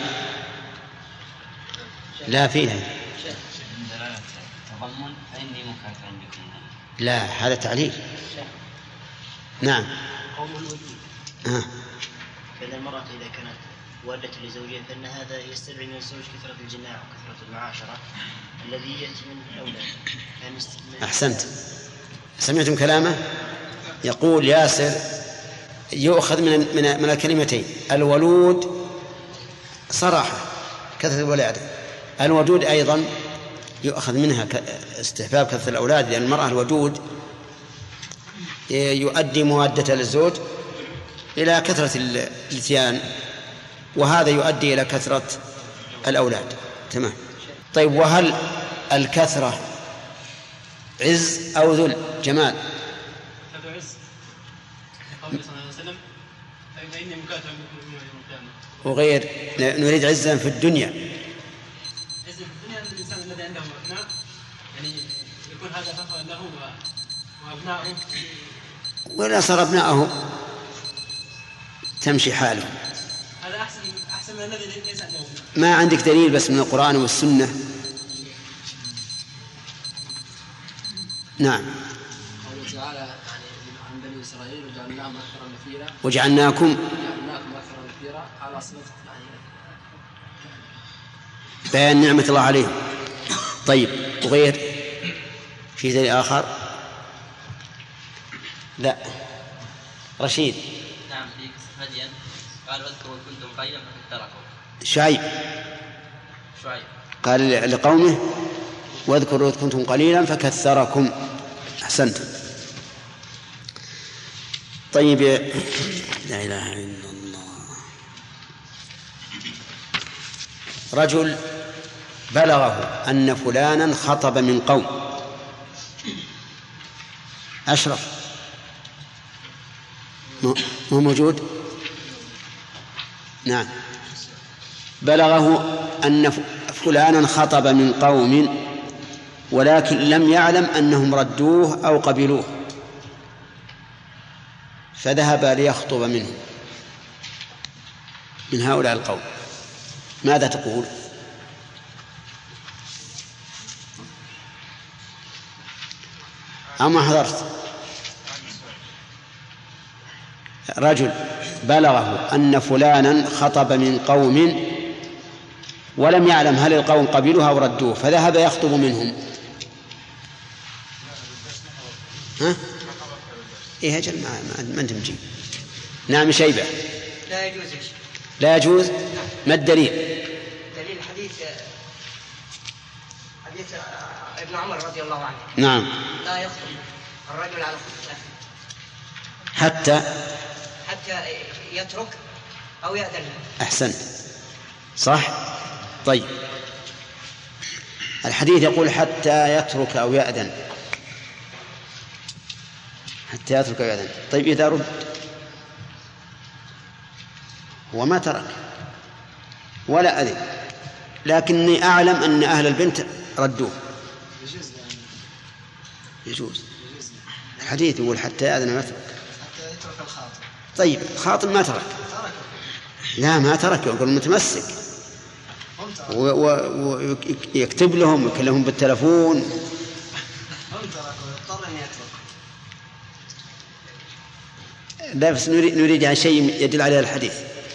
B: لا فيها. لا، هذا تعليل. نعم.
K: قول الوجود. فإن المرأة إذا كانت والدة لزوجها فإن هذا يستدعي من الزوج كثرة الجماع وكثرة المعاشرة الذي يأتي من الأولاد.
B: أحسنت. سمعتم كلامه؟ يقول ياسر يؤخذ من الكلمتين الولود صراحة كثرة الولادة، الودود أيضا يؤخذ منها استحباب كثرة الأولاد، لأن المرأة الودود يؤدي موادة للزوج إلى كثرة الاتيان، وهذا يؤدي إلى كثرة الأولاد. تمام. طيب، وهل الكثرة عز أو ذل؟ جمال.
L: هذا عز. قال صلى الله عليه وسلم فإني مكاتب بكم يوم القيامة.
B: وغير نريد عزا في الدنيا.
L: عز في الدنيا أن الإنسان الذي عنده أبناء يعني يكون هذا فخرا له وأبناؤه.
B: ولا صار أبناءه تمشي حاله.
L: هذا أحسن من الذي ليس عنده.
B: ما عندك دليل بس من القرآن والسنة؟ نعم.
M: قوله تعالى يعني عن بني إسرائيل وجعلناهم أكثر نفيرا.
B: وجعلناكم
M: أكثر نفيرا على صفة
B: بيان نعمة الله عليهم. طيب، وغير في دليل آخر؟ لا. رشيد.
G: نعم. في قصة مدين قال واذكروا كنتم قليلا فكثركم.
B: شعيب قال لقومه واذكروا كنتم قليلا فكثركم. أحسنت. طيب، لا إله إلا الله. رجل بلغه أن فلانا خطب من قوم. أشرف مو موجود؟ نعم. بلغه أن فلانا خطب من قوم ولكن لم يعلم أنهم ردوه أو قبلوه، فذهب ليخطب منهم من هؤلاء القوم. ماذا تقول؟ أما حضرت؟ رجل بلغه أن فلانا خطب من قوم ولم يعلم هل القوم قبلوه أو ردوه، فذهب يخطب منهم. ها؟ إيه أجل ما أنت مجيب. نعم. شيبة.
N: لا يجوز.
B: لا يجوز. ما الدليل؟
N: دليل حديث ابن عمر رضي الله عنه.
B: نعم.
N: لا يخطب الرجل على خطبته حتى يترك أو يأذن.
B: أحسنت. صح. طيب، الحديث يقول حتى يترك أو يأذن. حتى يترك أو يأذن. طيب، إذا رد وما ترك ولا أذن لكني أعلم أن أهل البنت ردوه، يجوز. الحديث يقول حتى يأذن ويترك.
H: حتى يترك الخاطب.
B: طيب، خاطب ما ترك. لا، ما ترك، يقول متمسك ويكتب لهم يكلمهم بالتلفون. لا، بس نريد عن شيء يدل عليه الحديث.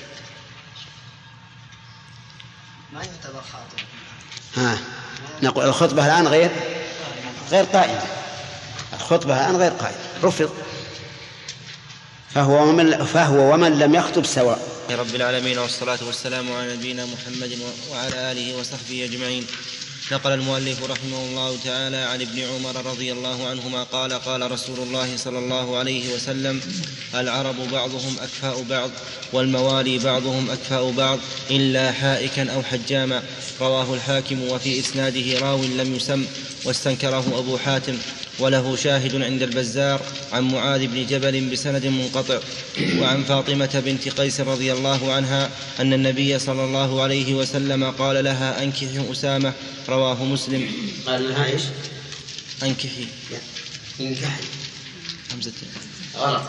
H: ما يعتبر خاطب.
B: نقول الخطبة الآن غير قائمة. الخطبة الآن غير قائمة، رفض. فهو ومن لم يخطب سواء.
O: رب العالمين، والصلاة والسلام على نبينا محمد وعلى آله وصحبه أجمعين. نقل المؤلف رحمه الله تعالى عن ابن عمر رضي الله عنهما قال: قال رسول الله صلى الله عليه وسلم: العرب بعضهم أكفاء بعض، والموالي بعضهم أكفاء بعض، إلا حائكا أو حجاما. رواه الحاكم، وفي إسناده راو لم يسم، واستنكره أبو حاتم، وله شاهد عند البزار عن معاذ بن جبل بسند منقطع. وعن فاطمة بنت قيس رضي الله عنها أن النبي صلى الله عليه وسلم قال لها: أنكحي أسامة. رواه مسلم.
B: قال لها إيش؟
O: أنكحي.
B: انكحي.
O: همزة
B: غلط.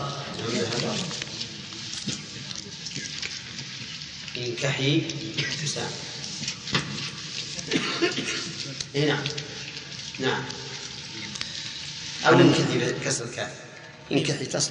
B: انكحي أسامة. نعم نعم. أو انكحي بكسر الكاف. انكحي تصل.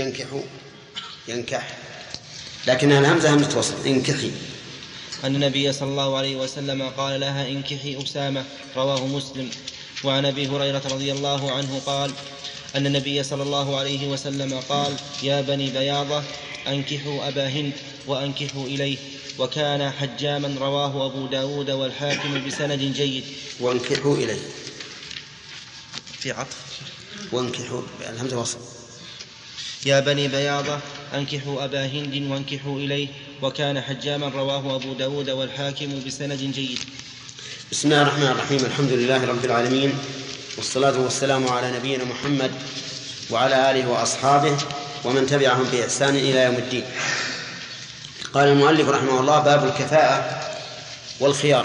B: ينكح، لكنها الهمزة همزة وصل. انكحي.
O: أن النبي صلى الله عليه وسلم قال لها: انكحي أسامة. رواه مسلم. وعن أبي هريرة رضي الله عنه قال أن النبي صلى الله عليه وسلم قال: يا بني بياضة أنكحوا أبا هند وأنكحوا إليه، وكان حجاما. رواه أبو داود والحاكم بسند جيد.
B: وانكحوا إليه
O: في عطف.
B: وانكحوا الهمزة وصل.
O: يا بني بياضة أنكحوا أبا هند وانكحوا إليه، وكان حجاما. رواه أبو داود والحاكم بسند جيد.
B: بسم الله الرحمن الرحيم. الحمد لله رب العالمين، والصلاة والسلام على نبينا محمد وعلى آله وأصحابه ومن تبعهم بإحسان إلى يوم الدين. قال المؤلف رحمه الله: باب الكفاءة والخيار.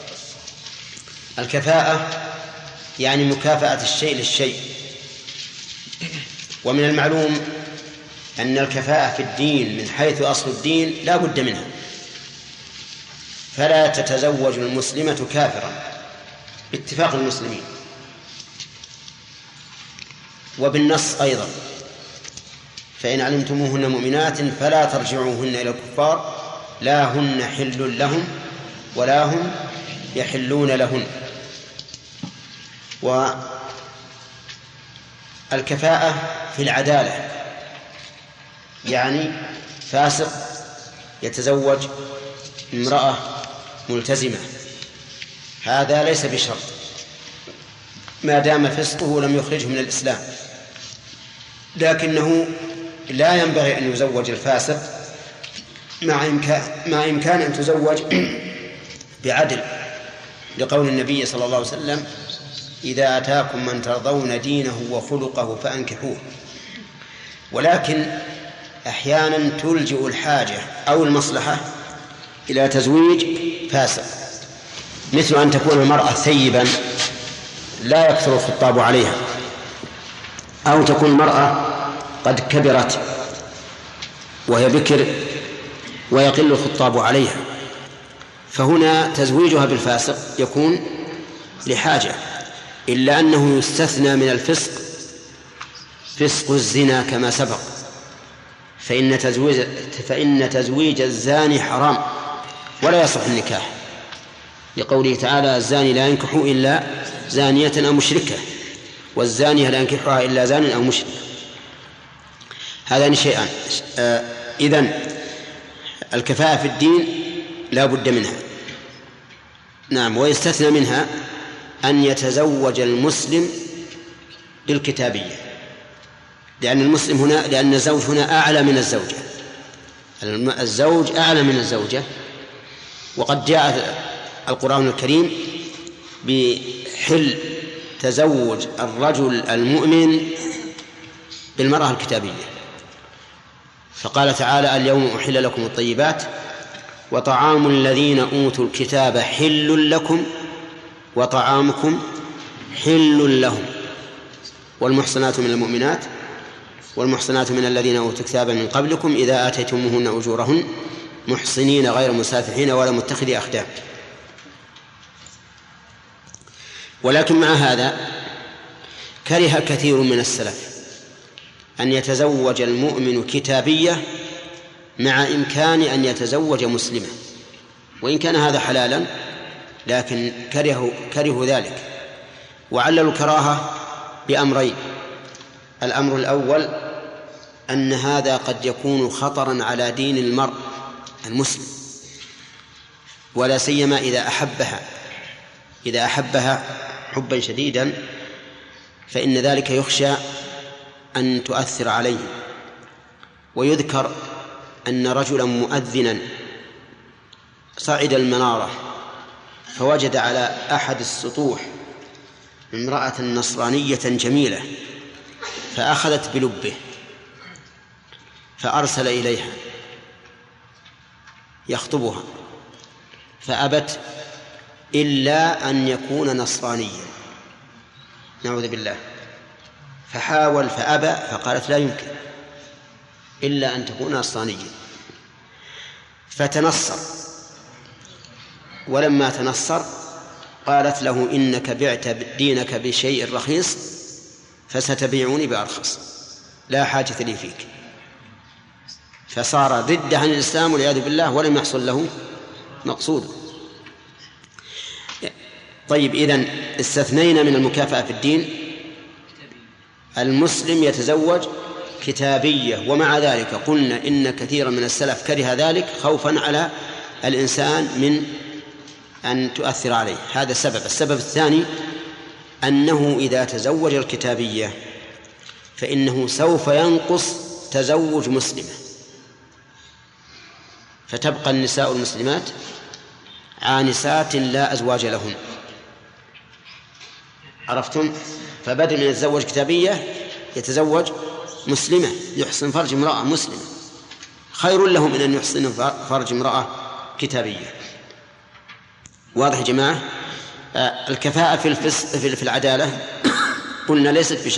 B: الكفاءة يعني مكافأة الشيء للشيء. ومن المعلوم أن الكفاءة في الدين من حيث أصل الدين لا بد منها، فلا تتزوج المسلمة كافرا باتفاق المسلمين، وبالنص أيضا: فإن علمتموهن مؤمنات فلا ترجعوهن إلى الكفار لا هن حل لهم ولا هم يحلون لهن. والكفاءة في العدالة، يعني فاسق يتزوج امرأة ملتزمة، هذا ليس بشرط ما دام فسقه لم يخرجه من الإسلام، لكنه لا ينبغي أن يزوج الفاسق مع إمكان أن تزوج بعدل، لقول النبي صلى الله عليه وسلم: إذا أتاكم من ترضون دينه وخلقه فأنكحوه. ولكن أحيانا تلجئ الحاجة أو المصلحة إلى تزويج فاسق، مثل أن تكون المرأة ثيبا لا يكثر الخطاب عليها، أو تكون المرأة قد كبرت وهي بكر ويقل الخطاب عليها، فهنا تزويجها بالفاسق يكون لحاجة، إلا أنه يستثنى من الفسق فسق الزنا كما سبق، فإن تزويج الزاني حرام ولا يصح النكاح، لقوله تعالى: الزاني لا ينكح إلا زانية أو مشركة، والزانية لا ينكحها إلا زان أو مشرك. هذان شيئان. إذن الكفاءة في الدين لا بد منها. نعم. ويستثنى منها أن يتزوج المسلم بالكتابية، لأن الزوج هنا أعلى من الزوجة، الزوج أعلى من الزوجة. وقد جاء القرآن الكريم بحل تزوج الرجل المؤمن بالمرأة الكتابية، فقال تعالى: اليوم أحل لكم الطيبات وطعام الذين أوتوا الكتاب حل لكم وطعامكم حل لهم والمحصنات من المؤمنات والمحصنات من الذين أوتوا الكتاب من قبلكم إذا آتيتموهن أجورهن محصنين غير مسافحين ولا متخذي أخدان. ولكن مع هذا كره كثير من السلف أن يتزوج المؤمن كتابية مع إمكان أن يتزوج مسلمة، وإن كان هذا حلالا لكن كرهوا ذلك. وعللوا الكراهة بأمرين: الأمر الأول أن هذا قد يكون خطرا على دين المرء المسلم، ولا سيما إذا أحبها حبا شديدا، فإن ذلك يخشى أن تؤثر عليه. ويذكر أن رجلا مؤذنا صعد المنارة فوجد على أحد السطوح امرأة نصرانية جميلة، فأخذت بلبه فأرسل إليها يخطبها، فأبت إلا أن يكون نصرانيا، نعوذ بالله. فحاول فأبى، فقالت لا يمكن إلا أن تكون نصرانيا، فتنصر. ولما تنصر قالت له إنك بعت دينك بشيء رخيص فستبيعوني بأرخص، لا حاجة لي فيك. فصار ضد عن الإسلام والعياذ بالله، ولم يحصل له مقصود. طيب، إذن استثنينا من المكافأة في الدين المسلم يتزوج كتابية، ومع ذلك قلنا إن كثيرا من السلف كره ذلك خوفا على الإنسان من أن تؤثر عليه. هذا السبب الثاني أنه إذا تزوج الكتابية فإنه سوف ينقص تزوج مسلمة، فتبقى النساء المسلمات عانسات لا أزواج لهن. عرفتم؟ فبدل من يتزوج كتابية يتزوج مسلمة يحسن فرج امرأة مسلمة، خير له من أن يحسن فرج امرأة كتابية. واضح يا جماعة؟ الكفاءة في العدالة قلنا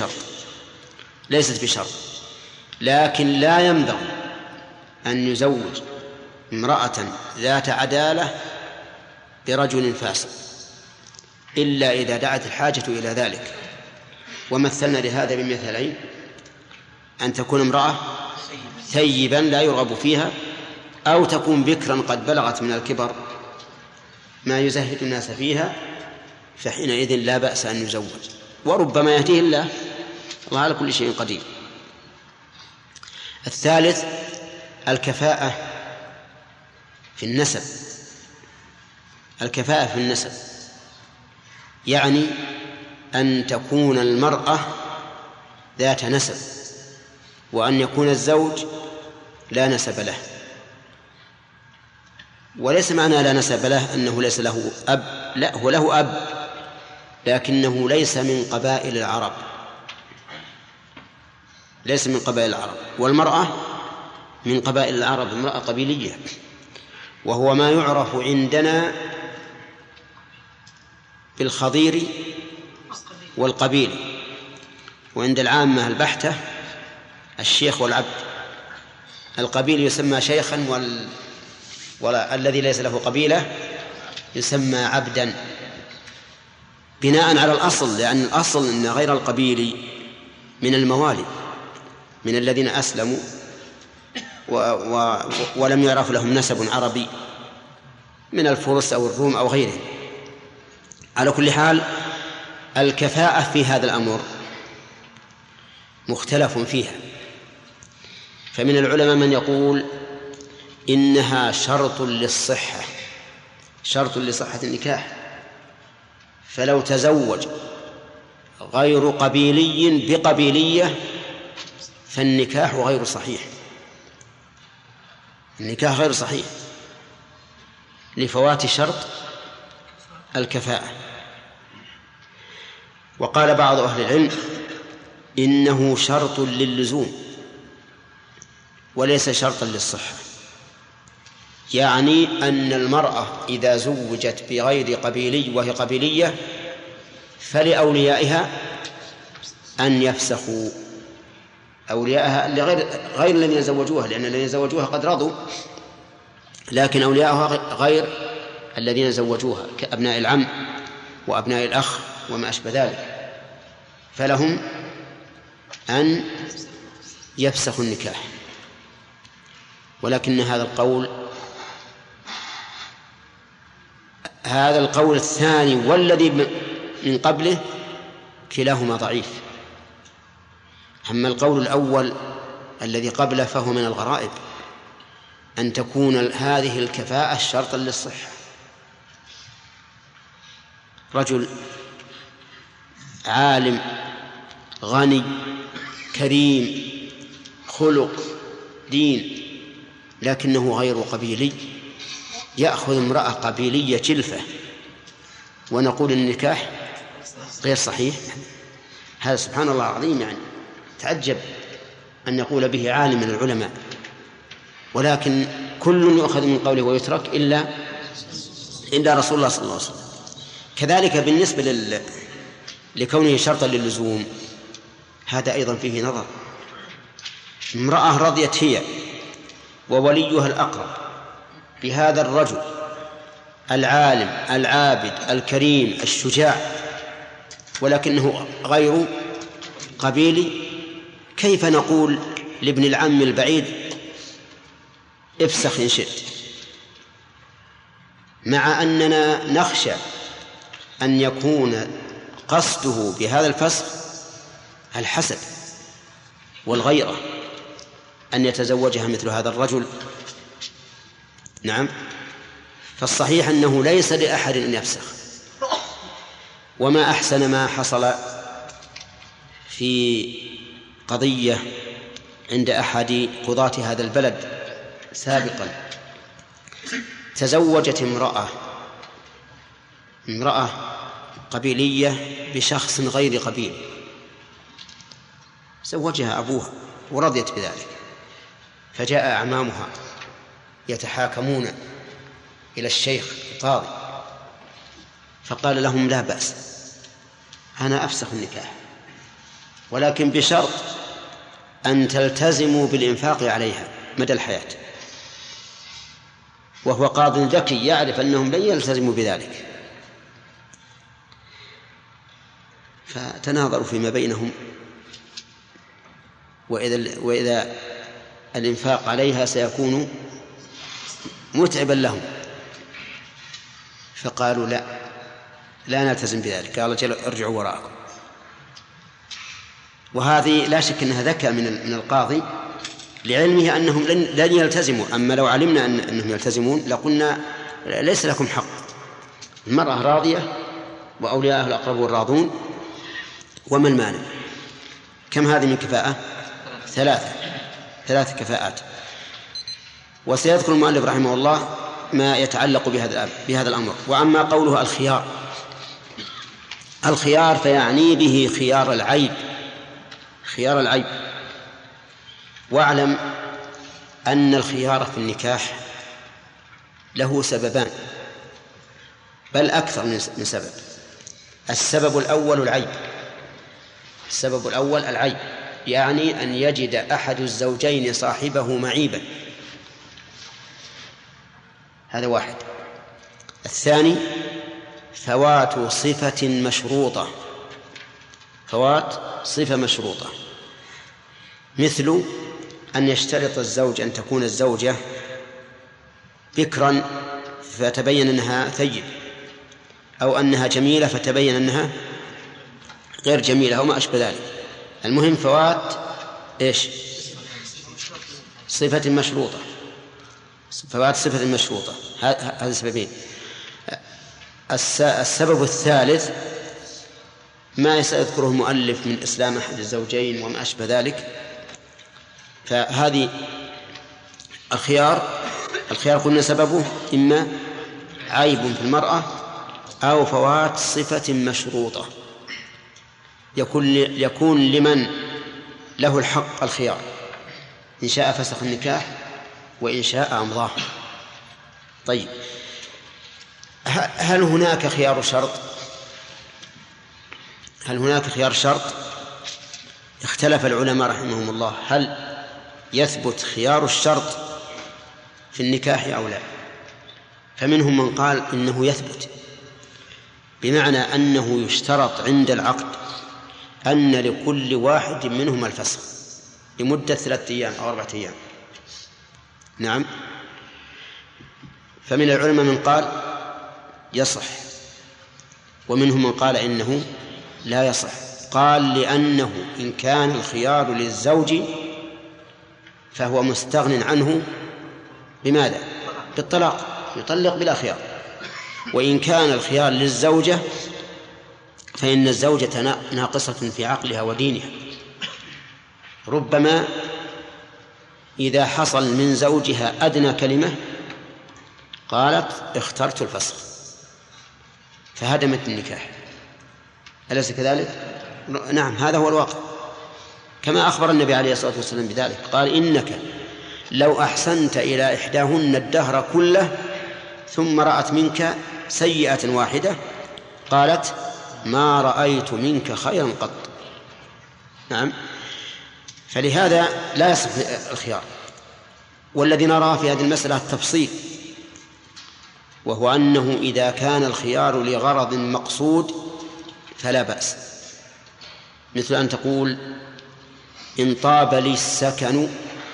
B: ليست بشرط، لكن لا ينبغي أن يزوج امرأة ذات عدالة برجل فاسق إلا إذا دعت الحاجة إلى ذلك. ومثلنا لهذا بمثالين: أن تكون امرأة ثيبا لا يرغب فيها، أو تكون بكرا قد بلغت من الكبر ما يزهد الناس فيها، فحينئذ لا بأس أن يزوج، وربما يهديه الله على كل شيء قدير. الثالث الكفاءة في النسب. الكفاءة في النسب يعني أن تكون المرأة ذات نسب، وأن يكون الزوج لا نسب له. وليس معنى لا نسب له أنه ليس له أب، لا، هو له أب لكنه ليس من قبائل العرب، ليس من قبائل العرب. والمرأة من قبائل العرب، امرأة قبيلية، وهو ما يعرف عندنا بالخضير والقبيل، وعند العامة البحتة الشيخ والعبد. القبيل يسمى شيخا والذي ليس له قبيلة يسمى عبدا، بناء على الأصل، لأن الأصل أن غير القبيل من الموالي، من الذين أسلموا ولم يعرف لهم نسب عربي من الفرس أو الروم أو غيره. على كل حال الكفاءة في هذا الأمر مختلف فيها، فمن العلماء من يقول إنها شرط للصحة، شرط لصحة النكاح. فلو تزوج غير قبيلي بقبيلية فالنكاح غير صحيح، النكاح غير صحيح لفوات شرط الكفاءة. وقال بعض أهل العلم إنه شرط للزوم وليس شرطا للصحة، يعني أن المرأة إذا زوجت بغير قبيلي وهي قبيلية فلأوليائها أن يفسخوا أوليائها غير الذين زوجوها، لأن الذين زوجوها قد رضوا، لكن أوليائها غير الذين زوجوها كأبناء العم وأبناء الأخ وما أشبه ذلك، فلهم أن يفسخوا النكاح. ولكن هذا القول الثاني والذي من قبله كلاهما ضعيف. أما القول الأول الذي قبله فهو من الغرائب، أن تكون هذه الكفاءة شرطا للصحة. رجل عالم غني كريم خلق دين لكنه غير قبيلي يأخذ امرأة قبيلية جلفة ونقول النكاح غير صحيح، هذا سبحان الله العظيم، يعني تعجب أن يقول به عالم من العلماء، ولكن كل يؤخذ من قوله ويترك إلا رسول الله صلى الله عليه وسلم. كذلك بالنسبة لكونه شرطا للزوم، هذا أيضا فيه نظر. امرأة رضيت هي ووليها الأقرب بهذا الرجل العالم العابد الكريم الشجاع ولكنه غير قبيلي، كيف نقول لابن العم البعيد افسخ إن شئت، مع أننا نخشى أن يكون قصده بهذا الفسخ الحسد والغيرة، أن يتزوجها مثل هذا الرجل. نعم، فالصحيح أنه ليس لأحد أن يفسخ. وما أحسن ما حصل في قضية عند أحد قضاة هذا البلد سابقا، تزوجت امرأة قبيلية بشخص غير قبيل، زوجها أبوها ورضيت بذلك، فجاء أعمامها يتحاكمون إلى الشيخ القاضي فقال لهم لا بأس، أنا أفسخ النكاح ولكن بشرط أن تلتزموا بالإنفاق عليها مدى الحياة. وهو قاض ذكي يعرف أنهم لن يلتزموا بذلك، فتناظروا فيما بينهم، وإذا الإنفاق عليها سيكون متعبا لهم، فقالوا لا نلتزم بذلك، قال جل ارجعوا وراءكم. وهذه لا شك أنها ذكاء من القاضي لعلمه أنهم لن يلتزموا. أما لو علمنا أنهم يلتزمون لقلنا ليس لكم حق. المرأة راضية وأولياءها الأقربون راضون، وما المانع؟ كم هذه من كفاءة؟ ثلاث كفاءات. وسيذكر المؤلف رحمه الله ما يتعلق بهذا الأمر. وأما قوله الخيار فيعني به خيار العيب. واعلم أن الخيار في النكاح له سببان، بل أكثر من سبب. السبب الأول العيب، يعني أن يجد أحد الزوجين صاحبه معيبا، هذا واحد. الثاني فوات صفة مشروطة، مثل أن يشترط الزوج أن تكون الزوجة بكرا فتبين أنها ثيب، أو أنها جميلة فتبين أنها غير جميلة، أو ما أشبه ذلك. المهم فوات صفة مشروطة. هذا سببين. السبب الثالث ما سيذكره المؤلف من إسلام أحد الزوجين وما أشبه ذلك. فهذه الخيار قلنا سببه إما عيب في المرأة أو فوات صفة مشروطة، يكون لمن له الحق الخيار، إن شاء فسخ النكاح وإن شاء أمضاه. طيب، هل هناك خيار شرط؟ اختلف العلماء رحمهم الله، هل يثبت خيار الشرط في النكاح أو لا؟ فمنهم من قال إنه يثبت، بمعنى أنه يشترط عند العقد أن لكل واحد منهما الفسخ لمدة 3 أيام أو 4 أيام. نعم. فمن العلماء من قال يصح، ومنهم من قال إنه لا يصح. قال لأنه إن كان الخيار للزوج فهو مستغن عنه بماذا؟ بالطلاق، يطلق بلا خيار. وإن كان الخيار للزوجة فإن الزوجة ناقصة في عقلها ودينها، ربما إذا حصل من زوجها أدنى كلمة قالت اخترت الفسخ فهدمت النكاح، أليس كذلك؟ نعم، هذا هو الواقع، كما أخبر النبي عليه الصلاة والسلام بذلك، قال إنك لو أحسنت إلى إحداهن الدهر كله ثم رأت منك سيئة واحدة قالت ما رأيت منك خيرا قط. نعم، فلهذا لا يصح الخيار. والذي نرى في هذه المسألة التفصيل، وهو أنه إذا كان الخيار لغرض مقصود فلا بأس، مثل أن تقول إن طاب لي السكن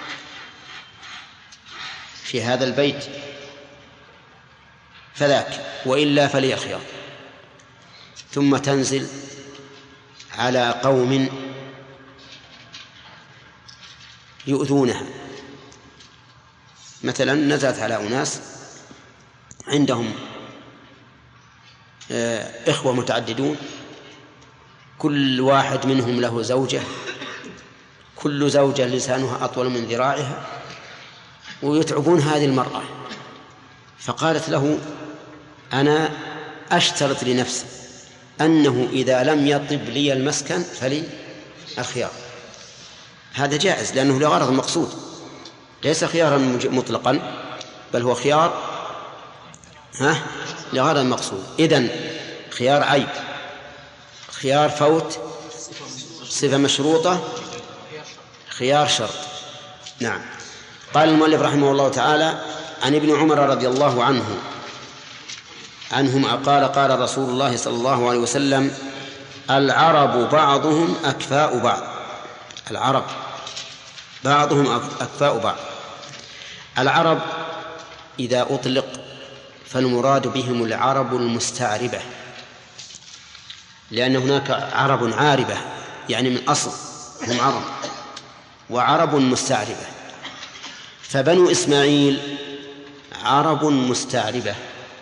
B: في هذا البيت فذاك، وإلا فلي الخيار، ثم تنزل على قوم يؤذونها. مثلا نزلت على أناس عندهم إخوة متعددون، كل واحد منهم له زوجة، كل زوجة لسانها أطول من ذراعها، ويتعبون هذه المرأة، فقالت له أنا أشترط لنفسي أنه إذا لم يطب لي المسكن فلي الخيار. هذا جائز لأنه لغرض مقصود، ليس خيارا مطلقا، بل هو خيار لغرض مقصود. إذن خيار عيب، خيار فوت صفة مشروطة، خيار شرط. نعم. قال المؤلف رحمه الله تعالى عن ابن عمر رضي الله عنهما قال قال رسول الله صلى الله عليه وسلم العرب بعضهم أكفاء بعض. العرب بعضهم أكفاء بعض. العرب إذا أطلق فالمراد بهم العرب المستعربة، لأن هناك عرب عاربة يعني من أصل هم عرب، وعرب مستعربة. فبنو إسماعيل عرب مستعربة،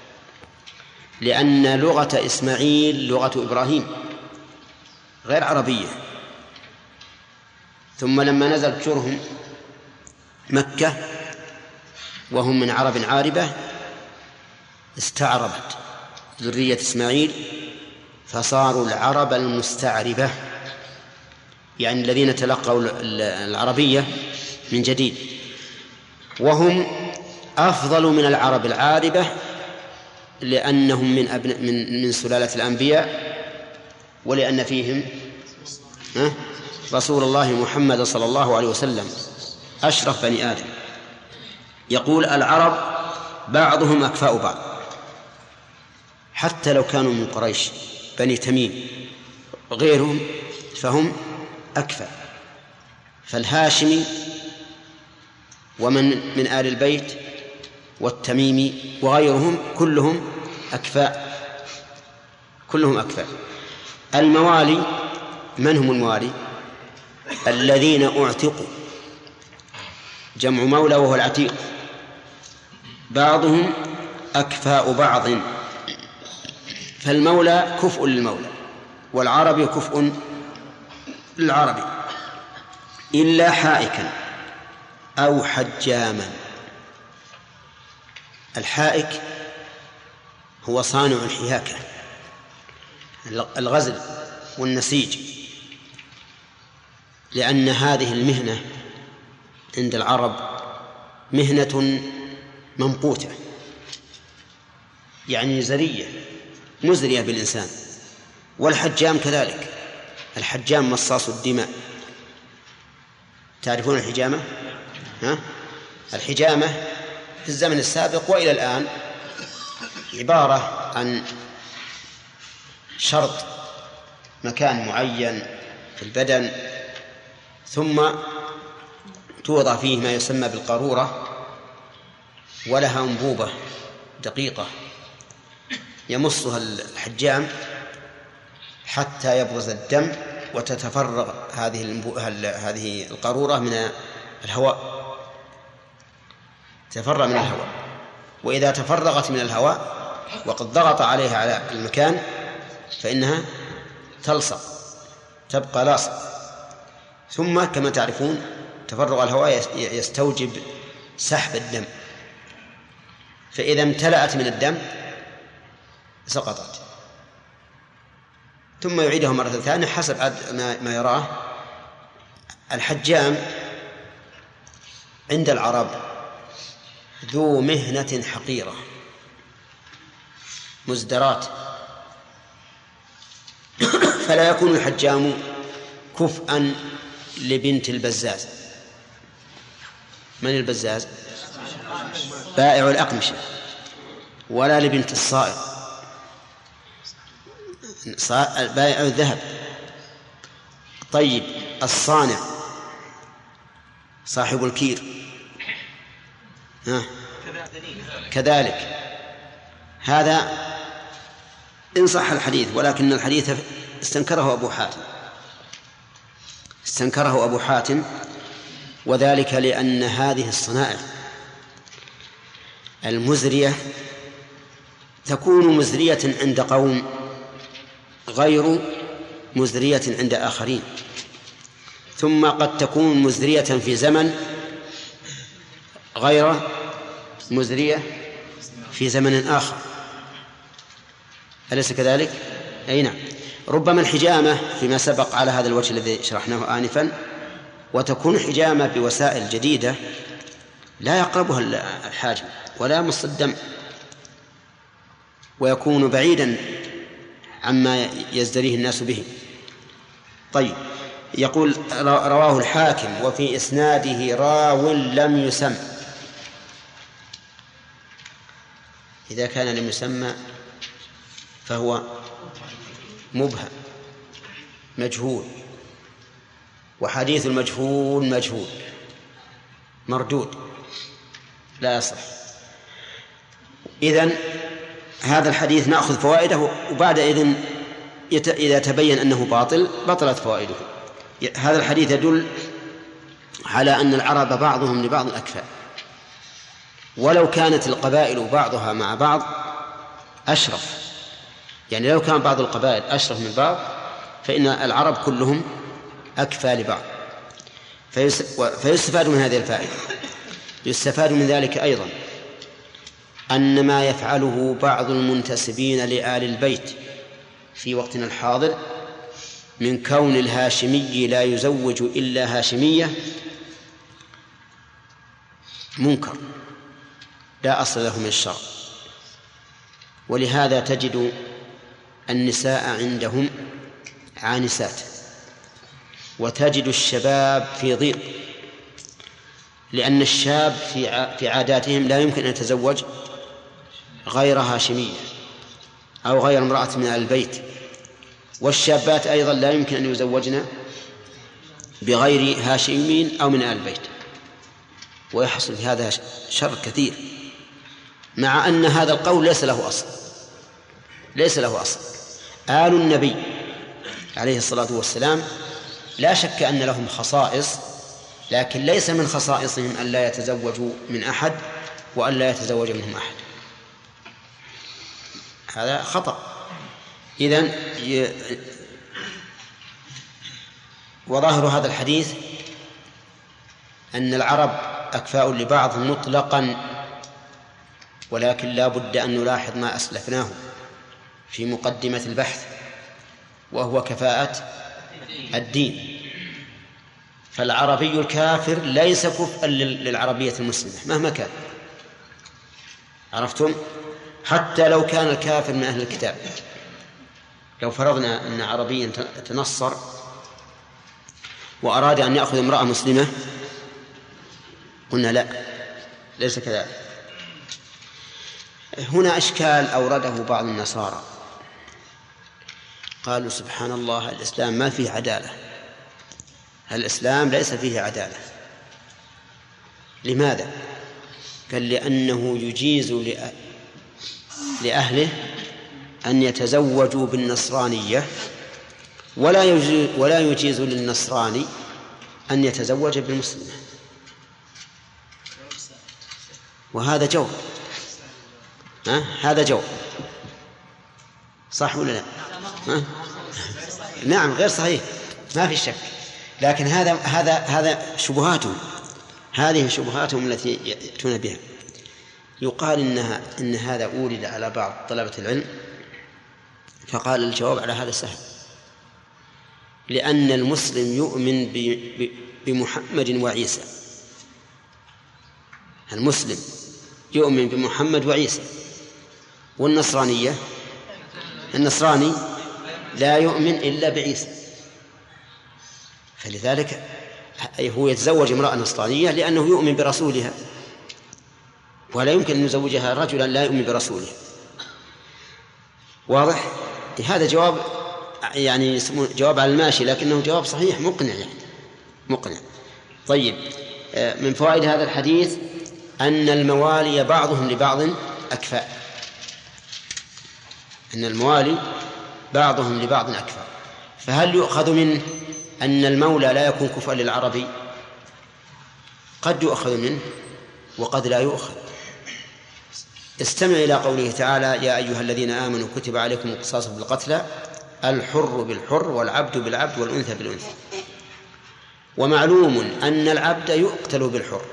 B: لأن لغة إسماعيل لغة إبراهيم غير عربية. ثم لما نزلت جرهم مكة وهم من عرب عاربة استعربت ذرية إسماعيل فصاروا العرب المستعربة، يعني الذين تلقوا العربية من جديد، وهم أفضل من العرب العاربة لأنهم من سلالة الأنبياء، ولأن فيهم رسول الله محمد صلى الله عليه وسلم أشرف بني آدم. يقول العرب بعضهم أكفاء بعض، حتى لو كانوا من قريش بني تميم غيرهم فهم أكفى. فالهاشمي ومن من آل البيت والتميمي وغيرهم كلهم أكفاء، كلهم أكفاء. الموالي من هم الموالي؟ الذين أعتقوا، جمع مولى وهو العتيق، بعضهم أكفاء بعض. فالمولى كفء للمولى والعربي كفء للعربي، إلا حائكا أو حجاما. الحائك هو صانع الحياكة، الغزل والنسيج، لأن هذه المهنة عند العرب مهنة ممقوتة، يعني زرية مزرية بالإنسان. والحجام كذلك، الحجام مصاص الدماء. تعرفون الحجامة؟ الحجامة في الزمن السابق وإلى الآن عبارة عن شرط مكان معين في البدن، ثم توضع فيه ما يسمى بالقارورة، ولها أنبوبة دقيقة يمصها الحجام حتى يبرز الدم وتتفرغ هذه القارورة من الهواء. تفرغ من الهواء، وإذا تفرغت من الهواء وقد ضغط عليها على المكان فإنها تلصق، تبقى لاصق. ثم كما تعرفون تفرغ الهواء يستوجب سحب الدم، فإذا امتلأت من الدم سقطت، ثم يعيدها مرة ثانية حسب ما يراه. الحجام عند العرب ذو مهنة حقيرة، مزدرات، فلا يكون الحجام كفءا لبنت البزاز. من البزاز؟ بائع الأقمشة. ولا لبنت الصائغ، بائع الذهب. طيب الصانع صاحب الكير كذلك. هذا إن صح الحديث، ولكن الحديث استنكره أبو حاتم، وذلك لأن هذه الصنائع المزرية تكون مزرية عند قوم غير مزرية عند آخرين، ثم قد تكون مزرية في زمن غير مزرية في زمن آخر، أليس كذلك؟ أي نعم. ربما الحجامة فيما سبق على هذا الوجه الذي شرحناه آنفا، وتكون حجامة بوسائل جديدة لا يقربها الحاجم ولا يمص الدم، ويكون بعيدا عما يزدريه الناس به. طيب يقول رواه الحاكم وفي إسناده راو لم يسم. إذا كان لم يسمى فهو مبهم مجهول، وحديث المجهول مجهول مردود لا يصح. إذن هذا الحديث نأخذ فوائده، وبعد إذا تبين أنه باطل بطلت فوائده. هذا الحديث يدل على أن العرب بعضهم لبعض أكفاء، ولو كانت القبائل بعضها مع بعض أشرف، يعني لو كان بعض القبائل أشرف من بعض فإن العرب كلهم أكفى لبعض. فيستفاد من هذه الفائدة. يستفاد من ذلك أيضا أن ما يفعله بعض المنتسبين لآل البيت في وقتنا الحاضر من كون الهاشمي لا يزوج إلا هاشمية منكر لا أصل له من الشرع. ولهذا تجد النساء عندهم عانسات، وتجد الشباب في ضيق، لأن الشاب في عاداتهم لا يمكن أن يتزوج غير هاشمية أو غير امرأة من البيت، والشابات أيضا لا يمكن أن يزوجن بغير هاشمين أو من البيت، ويحصل في هذا شر كثير، مع أن هذا القول ليس له أصل. آل النبي عليه الصلاة والسلام لا شك أن لهم خصائص، لكن ليس من خصائصهم أن لا يتزوجوا من أحد وأن لا يتزوج منهم أحد، هذا خطأ. إذن وظاهر هذا الحديث أن العرب أكفاء لبعض مطلقا، ولكن لا بد أن نلاحظ ما أسلفناه في مقدمة البحث، وهو كفاءة الدين. فالعربي الكافر ليس كفءا للعربية المسلمة مهما كان، عرفتم؟ حتى لو كان الكافر من أهل الكتاب، لو فرضنا أن عربيا تنصر وأراد أن يأخذ امرأة مسلمة قلنا لا، ليس كذلك. هنا أشكال أورده بعض النصارى، قالوا سبحان الله الإسلام ما فيه عدالة، الإسلام ليس فيه عدالة. لماذا؟ قال لأنه يجيز لأهله أن يتزوجوا بالنصرانية، ولا يجيز للنصراني أن يتزوج بالمسلمة. وهذا جور. هذا جور، صح ولا لا؟ نعم غير صحيح ما في شك، لكن هذا شبهاتهم، هذه شبهاتهم التي يأتون بها. يقال إن هذا أورد على بعض طلبة العلم، فقال الجواب على هذا سهل، لأن المسلم يؤمن بمحمد وعيسى، المسلم يؤمن بمحمد وعيسى، والنصراني لا يؤمن إلا بعيسى، فلذلك هو يتزوج امرأة نصرانية لأنه يؤمن برسولها، ولا يمكن أن يزوجها رجلا لا يؤمن برسوله. واضح؟ هذا جواب يعني جواب على الماشي، لكنه جواب صحيح مقنع، يعني مقنع. طيب، من فوائد هذا الحديث أن الموالي بعضهم لبعض أكفاء، أن الموالي بعضهم لبعض أكفاء. فهل يؤخذ منه أن المولى لا يكون كفءا للعربي؟ قد يؤخذ منه وقد لا يؤخذ. استمع إلى قوله تعالى: يا أيها الذين آمنوا كتب عليكم القصاص في القتلى، الحر بالحر والعبد بالعبد والأنثى بالأنثى. ومعلوم أن العبد يقتل بالحر،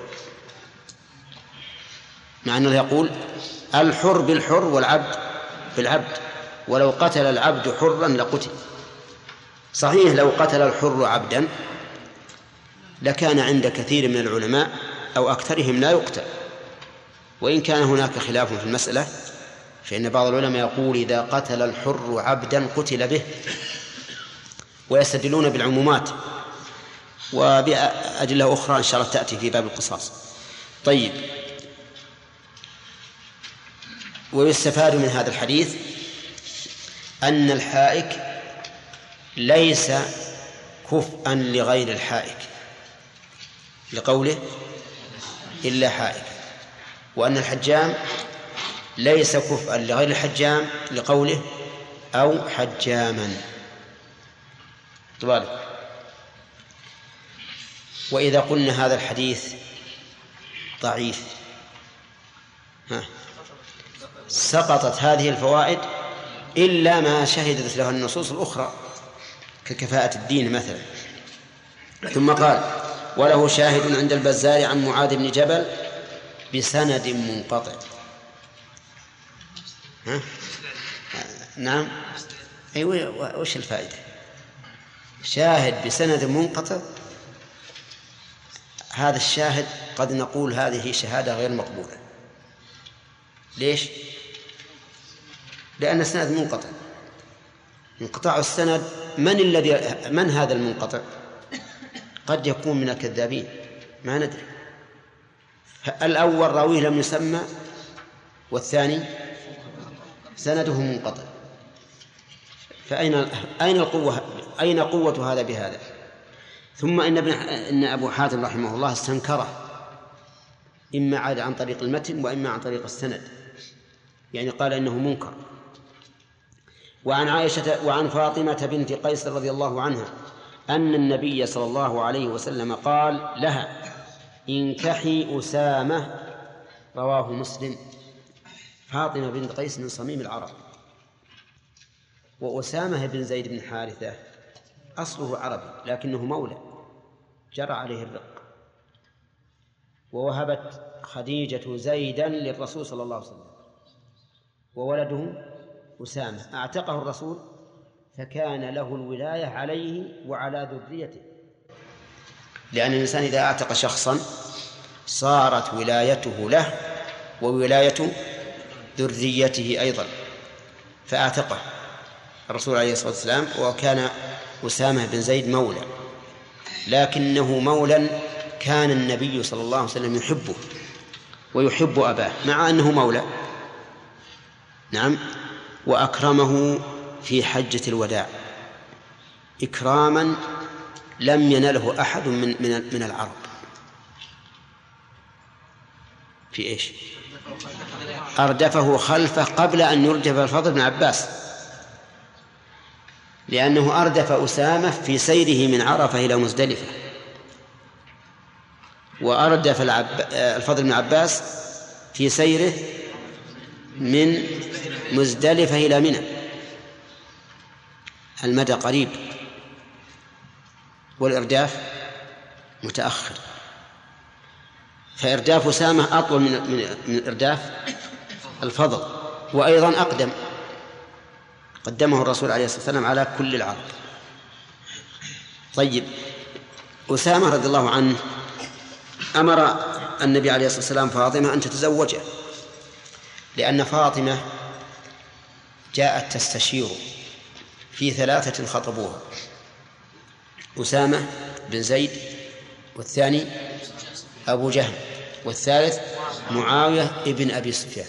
B: مع أنه يقول الحر بالحر والعبد بالعبد، ولو قتل العبد حرا لقتل. صحيح لو قتل الحر عبدا لكان عند كثير من العلماء أو أكثرهم لا يقتل، وإن كان هناك خلاف في المسألة، فإن بعض العلماء يقول إذا قتل الحر عبدا قتل به، ويستدلون بالعمومات وبأدلة أخرى إن شاء الله تأتي في باب القصاص. طيب، ويستفاد من هذا الحديث أن الحائك ليس كفءا لغير الحائك، لقوله إلا حائك، وأن الحجام ليس كفءا لغير الحجام، لقوله أو حجاما. طبعا. وإذا قلنا هذا الحديث ضعيف سقطت هذه الفوائد إلا ما شهدت له النصوص الأخرى ككفاءة الدين مثلا. ثم قال: وله شاهد عند البزار عن معاذ بن جبل بسند منقطع. نعم، أيوة، وش الفائدة؟ شاهد بسند منقطع، هذا الشاهد قد نقول هذه شهادة غير مقبولة. ليش؟ لأن السند منقطع. انقطاع السند من هذا المنقطع؟ قد يكون من الكذابين، ما ندري. الأول راويه لم يسمى، والثاني سنده منقطع، أين قوة هذا بهذا؟ ثم إن أبو حاتم رحمه الله استنكره، إما عاد عن طريق المتن وإما عن طريق السند، يعني قال إنه منكر. وعن عائشة وعن فاطمة بنت قيس رضي الله عنها أن النبي صلى الله عليه وسلم قال لها: انكحي أسامة، رواه مسلم. فاطمة بنت قيس من صميم العرب، وأسامة بن زيد بن حارثة أصله عربي لكنه مولى جرى عليه الرق، ووهبت خديجة زيدا للرسول صلى الله عليه وسلم، وولده أسامة أعتقه الرسول، فكان له الولاية عليه وعلى ذريته، لأن الإنسان إذا أعتق شخصا صارت ولايته له وولاية ذريته أيضا، فأعتقه الرسول عليه الصلاة والسلام. وكان أسامة بن زيد مولى، لكنه مولى كان النبي صلى الله عليه وسلم يحبه ويحب أباه مع أنه مولى. نعم. وأكرمه في حجة الوداع إكراما لم ينله أحد من العرب. في إيش؟ أردفه خلفه قبل أن يرجف الفضل بن عباس، لأنه أردف أسامة في سيره من عرفة إلى مزدلفة، وأردف الفضل بن عباس في سيره من مزدلفة إلى منى، المدى قريب والإرداف متأخر، فإرداف أسامة أطول من إرداف الفضل، وأيضا أقدم، قدمه الرسول عليه الصلاة والسلام على كل العرب. طيب، أسامة رضي الله عنه أمر النبي عليه الصلاة والسلام فاطمة أن تتزوجه، لأن فاطمة جاءت تستشير في 3 خطبوها: أسامة بن زيد، والثاني أبو جهم، والثالث معاوية ابن أبي سفيان.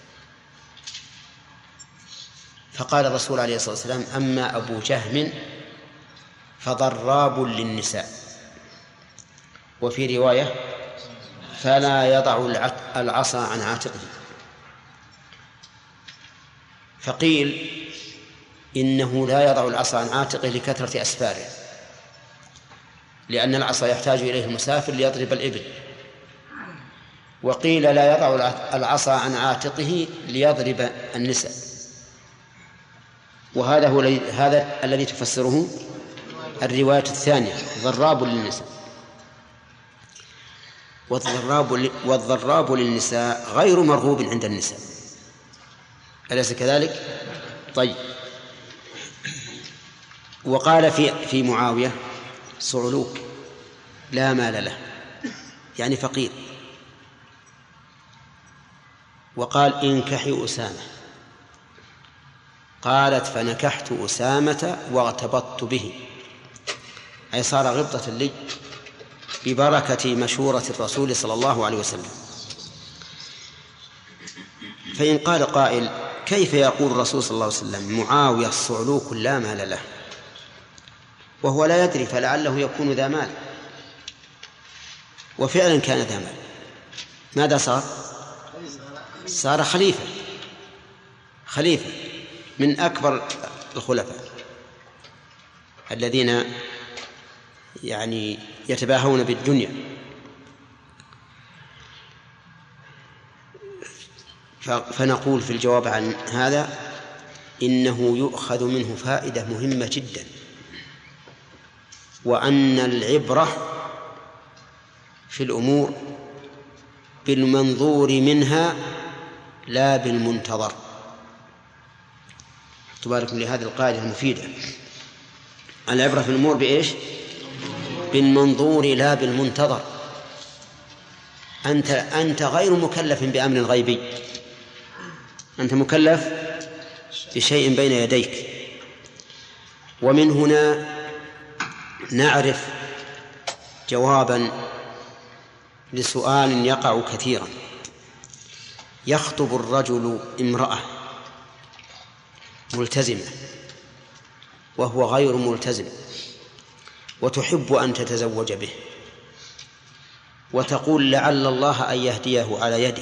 B: فقال الرسول عليه الصلاة والسلام: أما أبو جهم فضراب للنساء، وفي رواية: فلا يضع العصا عن عاتقه. فقيل إنه لا يضع العصا عن عاتقه لكثرة أسفاره، لأن العصا يحتاج إليه المسافر ليضرب الإبل، وقيل لا يضع العصا عن عاتقه ليضرب النساء، وهذا هو هذا الذي تفسره الرواية الثانية: ضراب للنساء. والضراب للنساء غير مرغوب عند النساء، أليس كذلك؟ طيب. وقال في معاوية: صعلوك لا مال له، يعني فقير. وقال: انكحي أسامة. قالت: فنكحت أسامة واغتبطت به، أي صار غبطة لي ببركة مشورة الرسول صلى الله عليه وسلم. فإن قال قائل: كيف يقول الرسول صلى الله عليه وسلم معاوية الصعلوك لا مال له، وهو لا يدري، فلعله يكون ذا مال؟ وفعلا كان ذا مال. ماذا صار؟ صار خليفة من أكبر الخلفاء الذين يعني يتباهون بالدنيا. فنقول في الجواب عن هذا: إنه يؤخذ منه فائدة مهمة جدا، وأن العبرة في الأمور بالمنظور منها لا بالمنتظر. تباركم لهذه القاعدة المفيدة: العبرة في الأمور بإيش؟ بالمنظور لا بالمنتظر. أنت غير مكلف بأمر غيبي، أنت مكلف بشيء بين يديك. ومن هنا نعرف جوابا لسؤال يقع كثيرا: يخطب الرجل امرأة ملتزمة وهو غير ملتزم، وتحب أن تتزوج به، وتقول: لعل الله أن يهديه على يدي.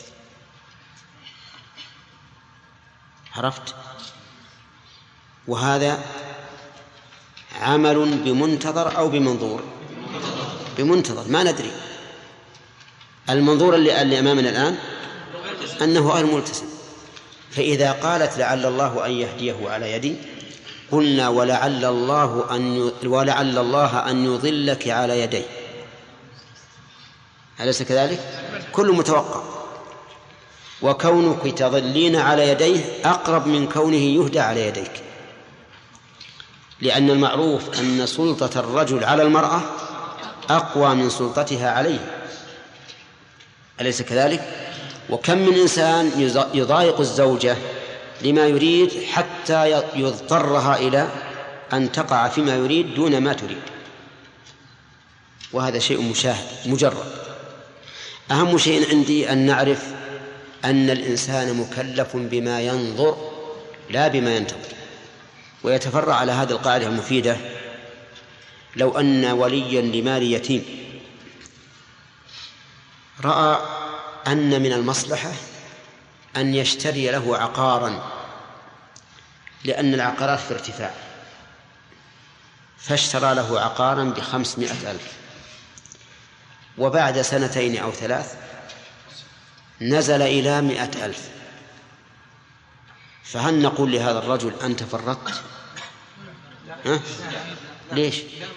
B: عرفت؟ وهذا عمل بمنتظر أو بمنظور؟ بمنتظر، ما ندري. المنظور اللي أمامنا الآن أنه غير ملتزم. فإذا قالت: لعل الله أن يهديه على يدي، قلنا: ولعل الله أن يضلك على يدي. أليس كذلك؟ كل متوقع. وكونك تضلين على يديه أقرب من كونه يهدى على يديك، لأن المعروف أن سلطة الرجل على المرأة أقوى من سلطتها عليه، أليس كذلك؟ وكم من إنسان يضايق الزوجة لما يريد حتى يضطرها إلى أن تقع فيما يريد دون ما تريد، وهذا شيء مشاهد مجرد. أهم شيء عندي أن نعرف أن الإنسان مكلف بما ينظر لا بما ينتظر. ويتفرع على هذه القاعدة المفيدة: لو أن وليا لمال يتيم رأى أن من المصلحة أن يشتري له عقارا، لأن العقارات في ارتفاع، فاشترى له عقارا ب500,000، وبعد 2 أو 3 نزل إلى 100,000، فهل نقول لهذا الرجل أنت فرطت؟ ليش؟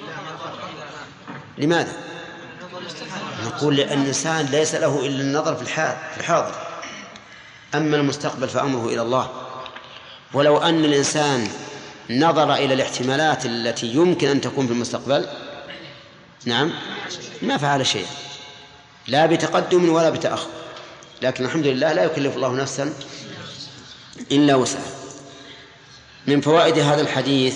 B: لماذا؟ نقول لأن الإنسان ليس له إلا النظر في الحاضر، أما المستقبل فأمره إلى الله. ولو أن الإنسان نظر إلى الاحتمالات التي يمكن أن تكون في المستقبل نعم ما فعل شيء، لا بتقدم ولا بتأخر. لكن الحمد لله لا يكلف الله نفسا إلا وسعها. من فوائد هذا الحديث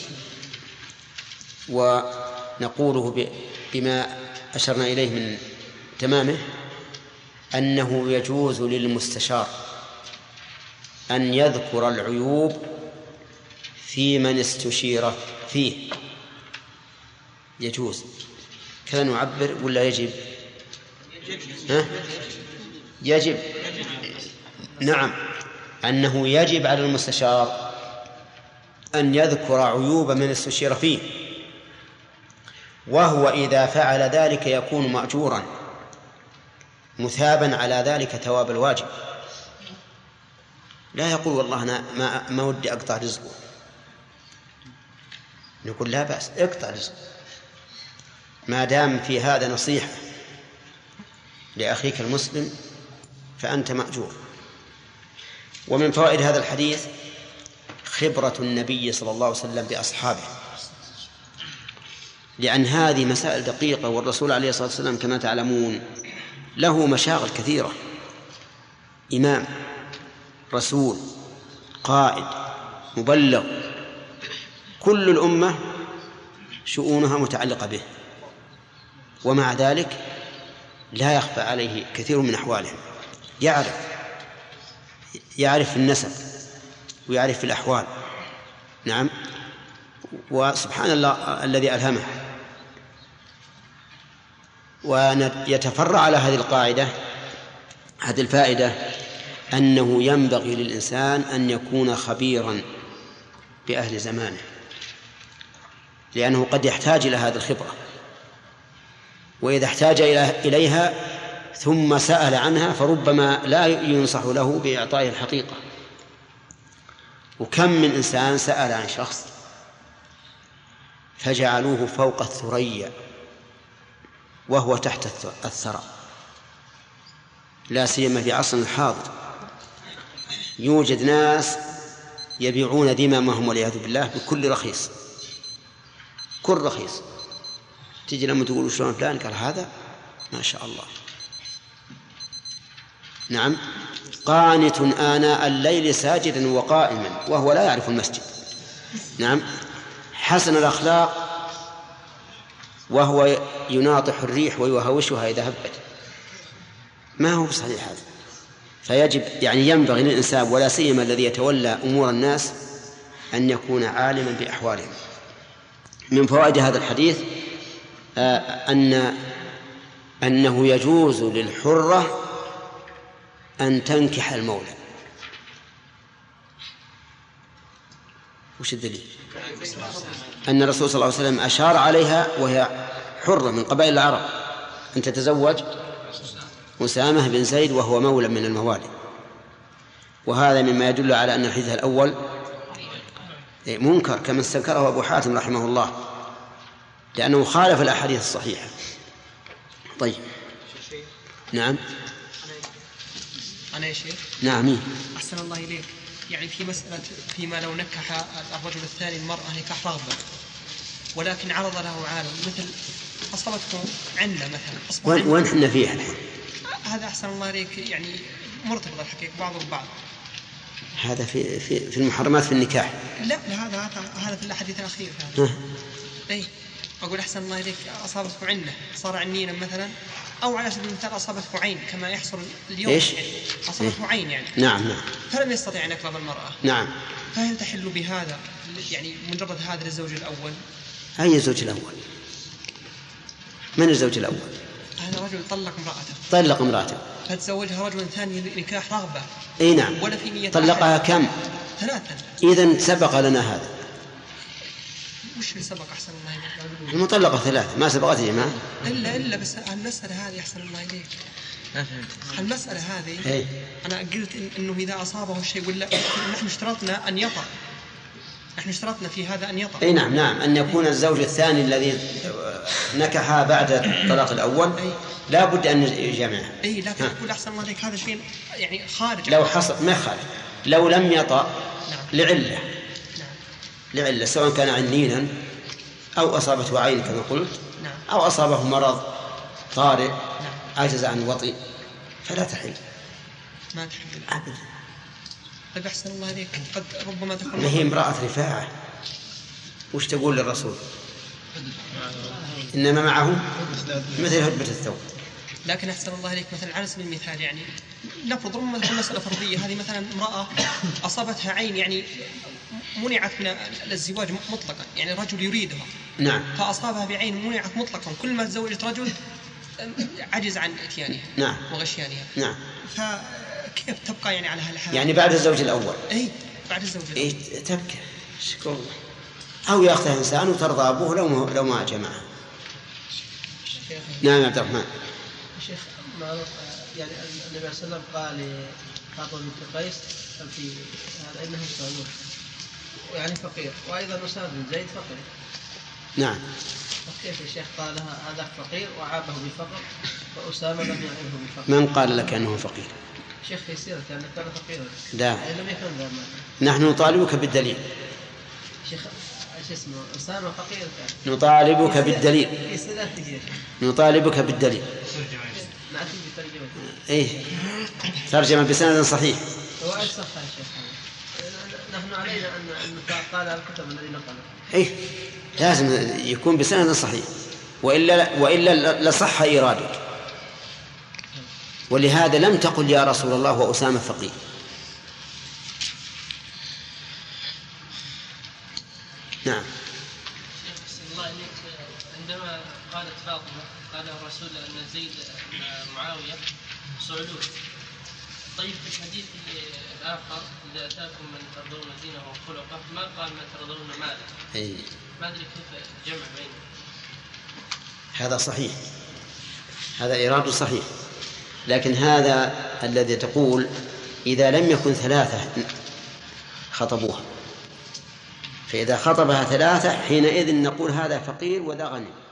B: ونقوله بما أشرنا إليه من تمامه أنه يجوز للمستشار أن يذكر العيوب في من استشير فيه. يجوز كذا نعبر ولا يجب؟ يجب. نعم، أنه يجب على المستشار أن يذكر عيوب من استشير فيه، وهو إذا فعل ذلك يكون مأجورا مثابا على ذلك ثواب الواجب. لا يقول والله أنا ما ودي أقطع رزقه، نقول لا بأس اقطع رزقه ما دام في هذا نصيحة لأخيك المسلم فأنت مأجور. ومن فوائد هذا الحديث خبرة النبي صلى الله عليه وسلم بأصحابه، لأن هذه مسائل دقيقة، والرسول عليه الصلاة والسلام كما تعلمون له مشاغل كثيرة، إمام، رسول، قائد، مبلغ، كل الأمة شؤونها متعلقة به، ومع ذلك لا يخفى عليه كثير من أحوالهم. يعرف في النسب ويعرف في الأحوال. نعم، وسبحان الله الذي ألهمه. ويتفرع على هذه القاعدة، هذه الفائدة، أنه ينبغي للإنسان أن يكون خبيرا بأهل زمانه، لأنه قد يحتاج إلى هذه الخبرة، وإذا احتاج إليها ثم سأل عنها فربما لا ينصح له بإعطائه الحقيقة. وكم من إنسان سأل عن شخص فجعلوه فوق الثريا وهو تحت الثرى، لا سيما في عصرنا الحاضر يوجد ناس يبيعون دماءهم والعياذ بالله بكل رخيص، كل رخيص. تجي لما تقول شلون فلان، قال هذا ما شاء الله، نعم، قانت آناء الليل ساجدا وقائما وهو لا يعرف المسجد، نعم، حسن الأخلاق وهو يناطح الريح ويهوشها إذا هبت. ما هو صحيح هذا. فيجب يعني ينبغي للإنسان ولا سيما الذي يتولى أمور الناس أن يكون عالما بأحوالهم. من فوائد هذا الحديث أنه يجوز للحرة أن تنكح المولى. وش الدليل؟ أن الرسول صلى الله عليه وسلم أشار عليها وهي حرة من قبائل العرب أن تتزوج أسامة بن زيد وهو مولى من الموالي. وهذا مما يدل على أن الحديث الأول منكر كما استنكره أبو حاتم رحمه الله، لأنه خالف الأحاديث الصحيحة. طيب، نعم.
P: أنا يا شيخ؟
B: نعم.
P: أحسن الله إليك. يعني في مسألة فيما لو نكح الرجل الثاني المرأة نكاح رغبة ولكن عرض له عالم مثل أصابته عنة مثلا،
B: وين حنا فيها الحين؟
P: هذا أحسن الله إليك يعني مرتبط الحقيقة بعض البعض.
B: هذا في المحرمات في النكاح.
P: لا هذا في الحديث الأخير هذا. أقول أحسن الله إليك أصابته عنة صار عنينا مثلا، أو على سبيل المثال أصابته عين كما يحصل اليوم.
B: إيش؟
P: يعني أصابته عين يعني.
B: نعم.
P: فلم يستطيع أن يطلب المرأة.
B: نعم.
P: فهل تحل بهذا يعني مجرد هذا للزوج الأول؟
B: أي الزوج الأول؟ من الزوج الأول؟
P: هذا رجل طلق امرأته فتزوجها رجل ثاني نكاح رغبة.
B: أي نعم.
P: ولا في نية
B: طلقها كم؟
P: 3.
B: إذن سبق لنا هذا.
P: وش اللي سبق أحسن الله إليك؟
B: المطلقة 3 ما سبقت يا جماعة.
P: إلا بس المسألة هذه أحسن الله إليك المسألة هذه أنا قلت إنه إذا أصابه الشيء ولا نحن اشترطنا أن يطأ، نحن اشترطنا في هذا أن يطأ.
B: نعم أن يكون الزوج الثاني الذي نكحها بعد الطلاق الأول لا بد أن يجمعها.
P: لكن أقول أحسن الله عليك هذا شيء يعني خارج.
B: لو حصل ما خارج، لو لم يطأ لعلة سواء كان عنينا أو أصابته عين كما قلت أو أصابه مرض طارئ عجز عن الوطئ فلا تحل.
P: ما تحل أبدا. طيب أحسن الله عليك قد ربما تكون
B: ما هي امرأة رفاعة وش تقول للرسول؟ إنما معه مثل هدبة الثوب.
P: لكن أحسن الله عليك مثلا على سبيل المثال يعني نفرض ربما تكون مسألة فرضية، هذه مثلا امرأة أصابتها عين يعني منعت من الزواج مطلقا، يعني رجل يريدها فأصابها بعين منعت مطلقا، كل ما تزوجت رجل عجز عن اتيانها وغشيانها. فكيف تبقى يعني على هالحال؟
B: يعني بعد الزوج الأول.
P: بعد الزوج الأول.
B: تبكى شكرا أو يأخذها إنسان وترضى أبوه لو ما جمعها. نعم يا عبد الرحمن.
E: شيخ معروف يعني النبي صلى الله عليه وسلم قال لفاطمة بنت قيس في هذا إنه صالون يعني فقير، وأيضا أسامة بن زيد فقير.
B: نعم.
E: كيف يا شيخ قال هذا فقير وعابه بفقر وأسامة لم يعبه بفقر؟
B: من قال لك أنه فقير؟
E: شيخ في سيرته أنه كان فقيرا.
B: لا.
E: لم يكن ذا.
B: نحن نطالبك بالدليل.
E: شيخ اسمه أسامة فقير كان.
B: نطالبك بالدليل.
E: في سيرته.
B: نطالبك بالدليل.
E: نأتي بترجمة.
B: ترجمة بسند صحيح.
E: هو صح يا شيخ. نحن علينا أن قال الكتب الذي نقله.
B: لازم يكون بسند صحيح وإلا لصح إيرادك. ولهذا لم تقل يا رسول الله وأسامة فقير. نعم.
D: شيخ الله عليك عندما قالت فاطمة قال الرسول أن زيد معاوية صعلوك. طيب في الحديث الآخر إذا أتاكم من ترضون دينه وخلقه ما قال من ترضون ماله. ما أدري كيف جمع بينه.
B: هذا صحيح، هذا إيراد صحيح، لكن هذا الذي تقول إذا لم يكن ثلاثة خطبوها، فإذا خطبها ثلاثة حينئذ نقول هذا فقير وذا غني.